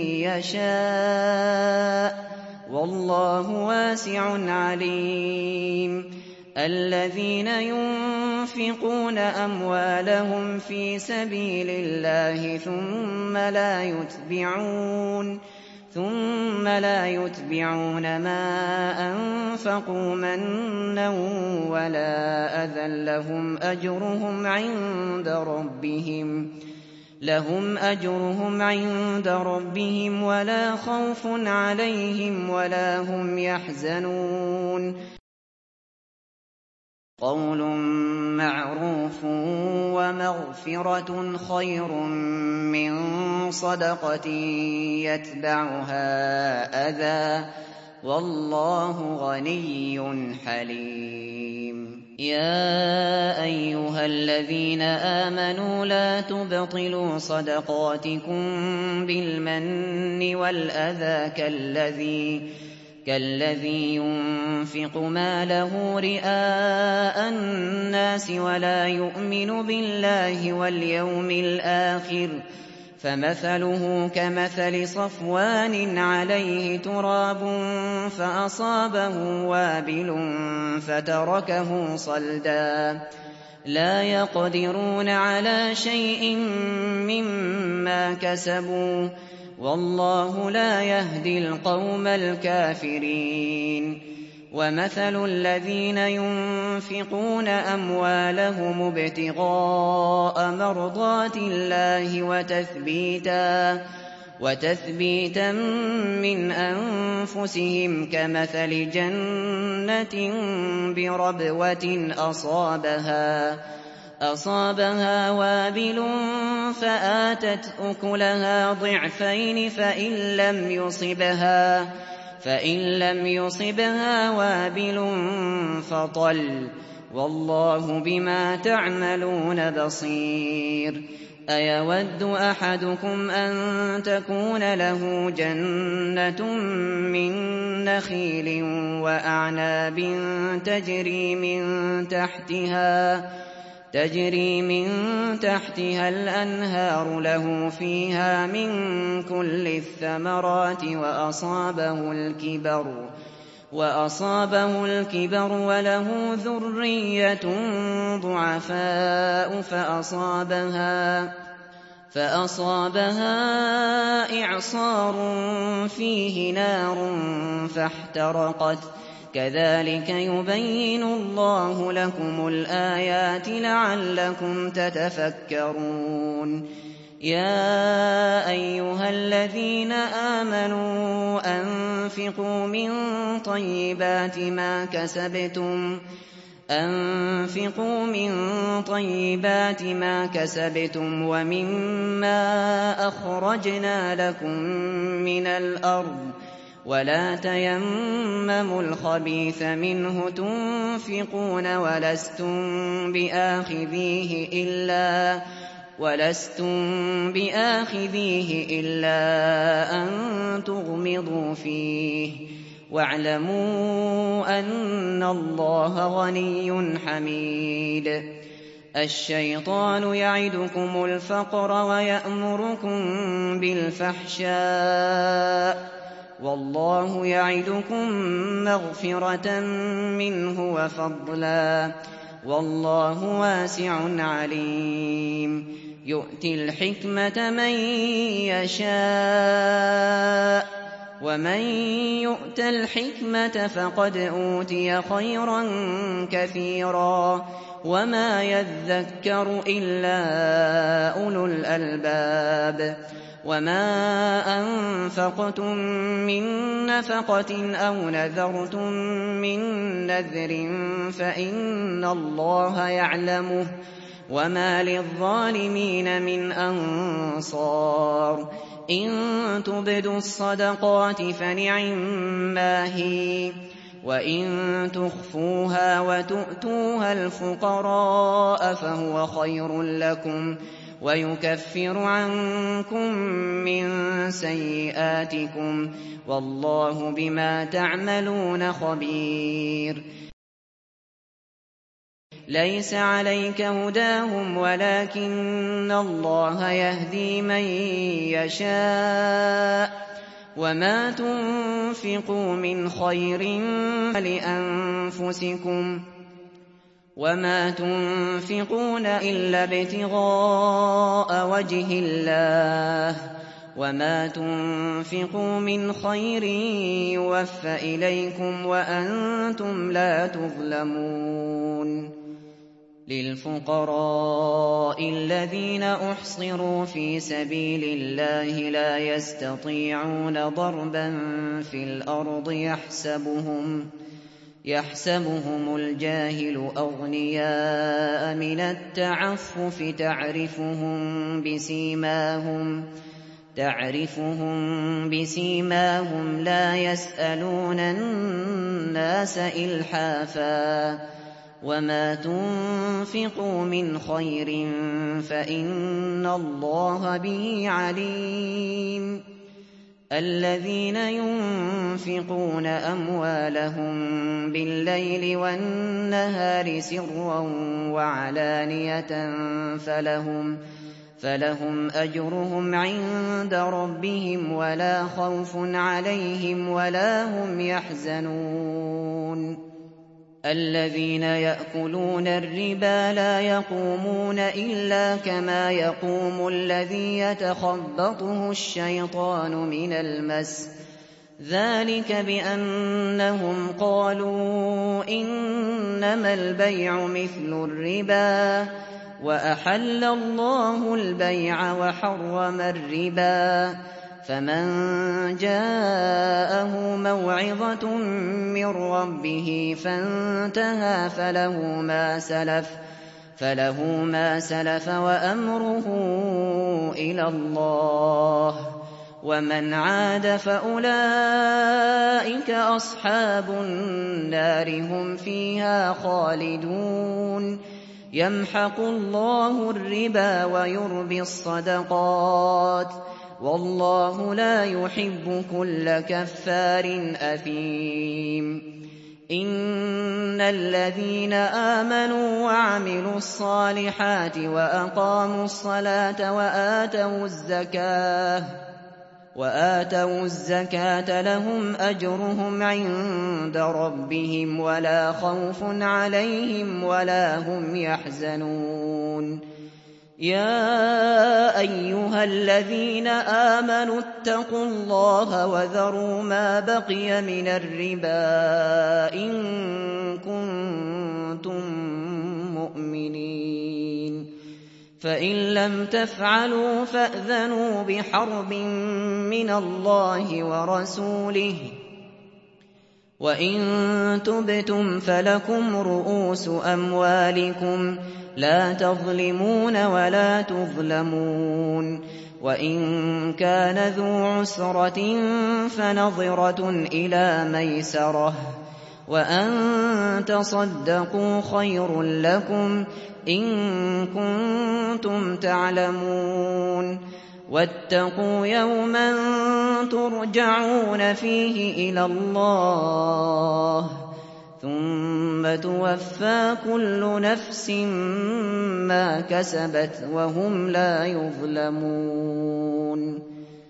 يشاء والله واسع عليم. الذين ينفقون أموالهم في سبيل الله ثم لا يتبعون ثم لا يتبعون ما أنفقوا منا ولا أذى لهم أجرهم عند ربهم لهم أجرهم عند ربهم ولا خوف عليهم ولا هم يحزنون. قول معروف ومغفرة خير من صدقة يتبعها أذى والله غني حليم. يا أيها الذين آمنوا لا تبطلوا صدقاتكم بالمن والأذى كالذي كالذي ينفق ماله رئاء الناس ولا يؤمن بالله واليوم الآخر فمثله كمثل صفوان عليه تراب فأصابه وابل فتركه صلدا لا يقدرون على شيء مما كسبوا والله لا يهدي القوم الكافرين. ومثل الذين ينفقون أموالهم ابتغاء مرضات الله وتثبيتا وتثبيتا من أنفسهم كمثل جنة بربوة أصابها أصابها وابل فآتت أكلها ضعفين فإن لم يصبها فإن لم يصبها وابل فطل والله بما تعملون بصير. أيود أحدكم أن تكون له جنة من نخيل وأعناب تجري من تحتها تجري من تحتها الأنهار له فيها من كل الثمرات وأصابه الكبر وأصابه الكبر وله ذرية ضعفاء فأصابها فأصابها إعصار فيه نار فاحترقت كذلك يبين الله لكم الآيات لعلكم تتفكرون. يا أيها الذين آمنوا أنفقوا من طيبات ما كسبتم أنفقوا من طيبات ما كسبتم ومما أخرجنا لكم من الأرض ولا تيمموا الخبيث منه تنفقون ولستم بآخذيه إلا ولستم بآخذيه إلا أن تغمضوا فيه واعلموا أن الله غني حميد. الشيطان يعدكم الفقر ويأمركم بالفحشاء والله يعدكم مغفرة منه وفضلا والله واسع عليم. يؤتي الحكمة من يشاء ومن يؤت الحكمة فقد أوتي خيرا كثيرا وما يذكر إلا أولو الألباب. وما أنفقتم من نفقة أو نذرتم من نذر فإن الله يعلمه وما للظالمين من أنصار إن تبدوا الصدقات فنعما هي وإن تخفوها وتؤتوها الفقراء فهو خير لكم ويكفر عنكم من سيئاتكم والله بما تعملون خبير ليس عليك هداهم ولكن الله يهدي من يشاء وما تنفقوا من خير فلأنفسكم وما تنفقون إلا ابتغاء وجه الله وما تنفقوا من خير يوفى إليكم وأنتم لا تظلمون للفقراء الذين أحصروا في سبيل الله لا يستطيعون ضربا في الأرض يحسبهم يحسبهم الجاهل أغنياء من التعفف تعرفهم بسيماهم تعرفهم بسيماهم لا يسألون الناس إلحافا وما تنفقوا من خير فإن الله به عليم الذين ينفقون أموالهم بالليل والنهار سرا وعلانية فلهم فلهم أجرهم عند ربهم ولا خوف عليهم ولا هم يحزنون الذين يأكلون الربا لا يقومون إلا كما يقوم الذي يتخبطه الشيطان من المس ذلك بأنهم قالوا إنما البيع مثل الربا وأحل الله البيع وحرم الربا فمن جاءه موعظة من ربه فانتهى فله ما سلف فله ما سلف وأمره إلى الله ومن عاد فأولئك أصحاب النار هم فيها خالدون يمحق الله الربا ويربي الصدقات والله لا يحب كل كفار أثيم إن الذين آمنوا وعملوا الصالحات وأقاموا الصلاة وآتوا الزكاة وآتوا الزكاة لهم أجرهم عند ربهم ولا خوف عليهم ولا هم يحزنون يا أيها الذين آمنوا اتقوا الله وذروا ما بقي من الربا إن كنتم مؤمنين فإن لم تفعلوا فأذنوا بحرب من الله ورسوله وإن تبتم فلكم رؤوس أموالكم لا تظلمون ولا تظلمون وإن كان ذو عسرة فنظرة إلى ميسرة وأن تصدقوا خير لكم إن كنتم تعلمون واتقوا يوما ترجعون فيه إلى الله ثم توفى كل نفس ما كسبت وهم لا يظلمون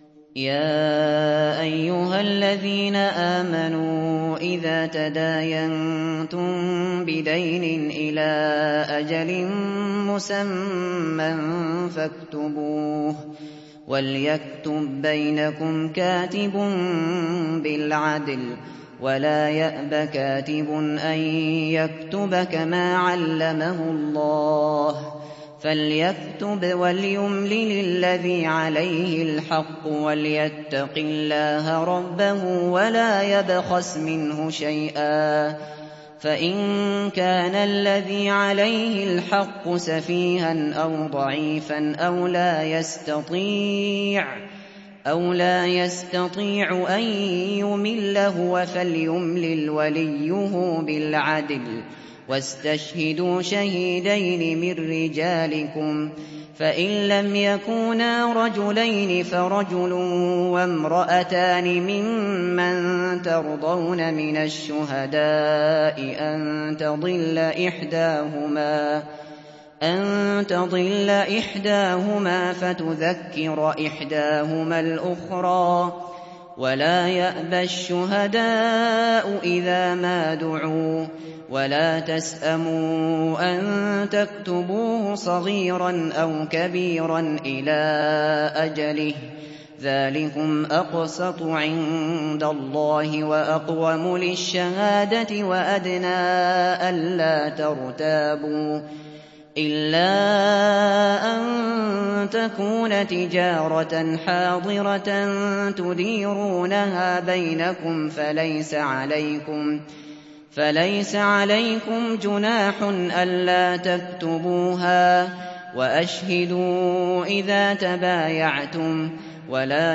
يا أيها الذين آمنوا إذا تداينتم بدين إلى أجل مسمى فاكتبوه وليكتب بينكم كاتب بالعدل ولا يأب كاتب أن يكتب كما علمه الله فليكتب وليملل الذي عليه الحق وليتق الله ربه ولا يبخس منه شيئا، فإن كان الذي عليه الحق سفيها أو ضعيفا أو لا يستطيع أو لا يستطيع أن يمل هو فليملل وليه بالعدل، واستشهدوا شهيدين من رجالكم، فإن لم يكونا رجلين فرجل وامرأتان ممن ترضون من الشهداء أن تضل إحداهما أن تضل إحداهما فتذكر إحداهما الأخرى، ولا يأبى الشهداء إذا ما دعوا، ولا تسأموا أن تكتبوه صغيرا أو كبيرا إلى أجله، ذلكم أقسط عند الله وأقوم للشهادة وأدنى ألا ترتابوا، إلا أن تكون تجارة حاضرة تديرونها بينكم فليس عليكم فليس عليكم جناح ألا تكتبوها، وأشهدوا إذا تبايعتم، ولا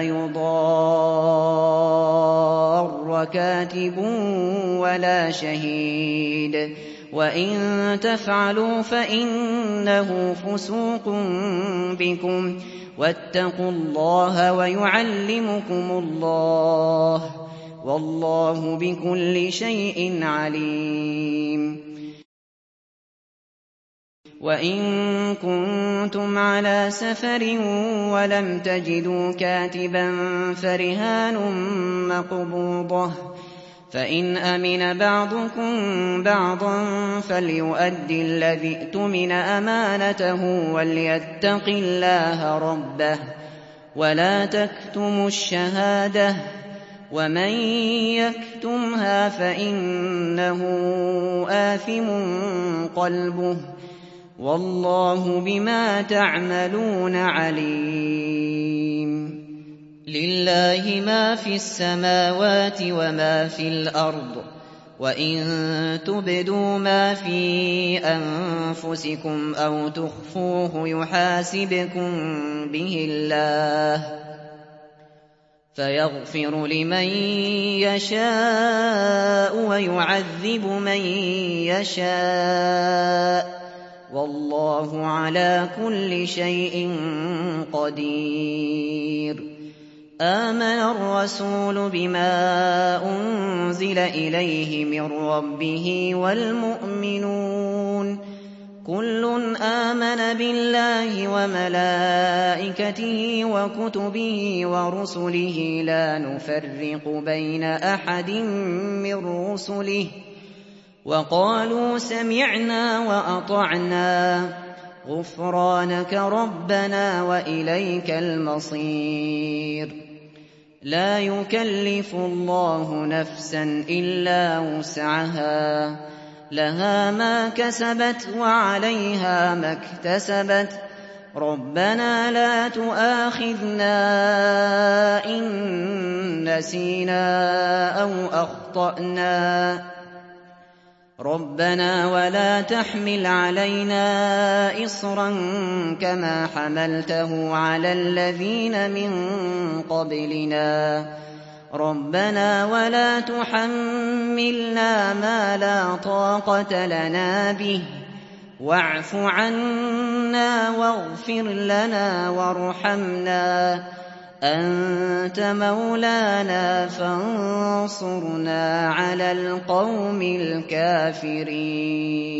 يضار كاتب ولا شهيد، وإن تفعلوا فإنه فسوق بكم، واتقوا الله ويعلمكم الله، والله بكل شيء عليم. وإن كنتم على سفر ولم تجدوا كاتبا فرهان مقبوضة، فإن أمن بعضكم بعضا فليؤدي الذي اؤتمن أمانته وليتق الله ربه، ولا تكتموا الشهادة، ومن يكتمها فإنه آثم قلبه، والله بما تعملون عليم. لله ما في السماوات وما في الأرض، وإن تبدوا ما في أنفسكم أو تخفوه يحاسبكم به الله، فيغفر لمن يشاء ويعذب من يشاء، والله على كل شيء قدير. آمن الرسول بما أنزل إليه من ربه والمؤمنون كل آمن بالله وملائكته وكتبه ورسله لا نفرق بين أحد من رسله، وقالوا سمعنا وأطعنا غفرانك ربنا وإليك المصير. لا يكلف الله نفسا إلا وسعها، لها ما كسبت وعليها ما اكتسبت، ربنا لا تؤاخذنا إن نسينا أو أخطأنا، ربنا ولا تحمل علينا إصرا كما حملته على الذين من قبلنا، ربنا ولا تحملنا ما لا طاقة لنا به، واعف عنا واغفر لنا وارحمنا، أنت مولانا فانصرنا على القوم الكافرين.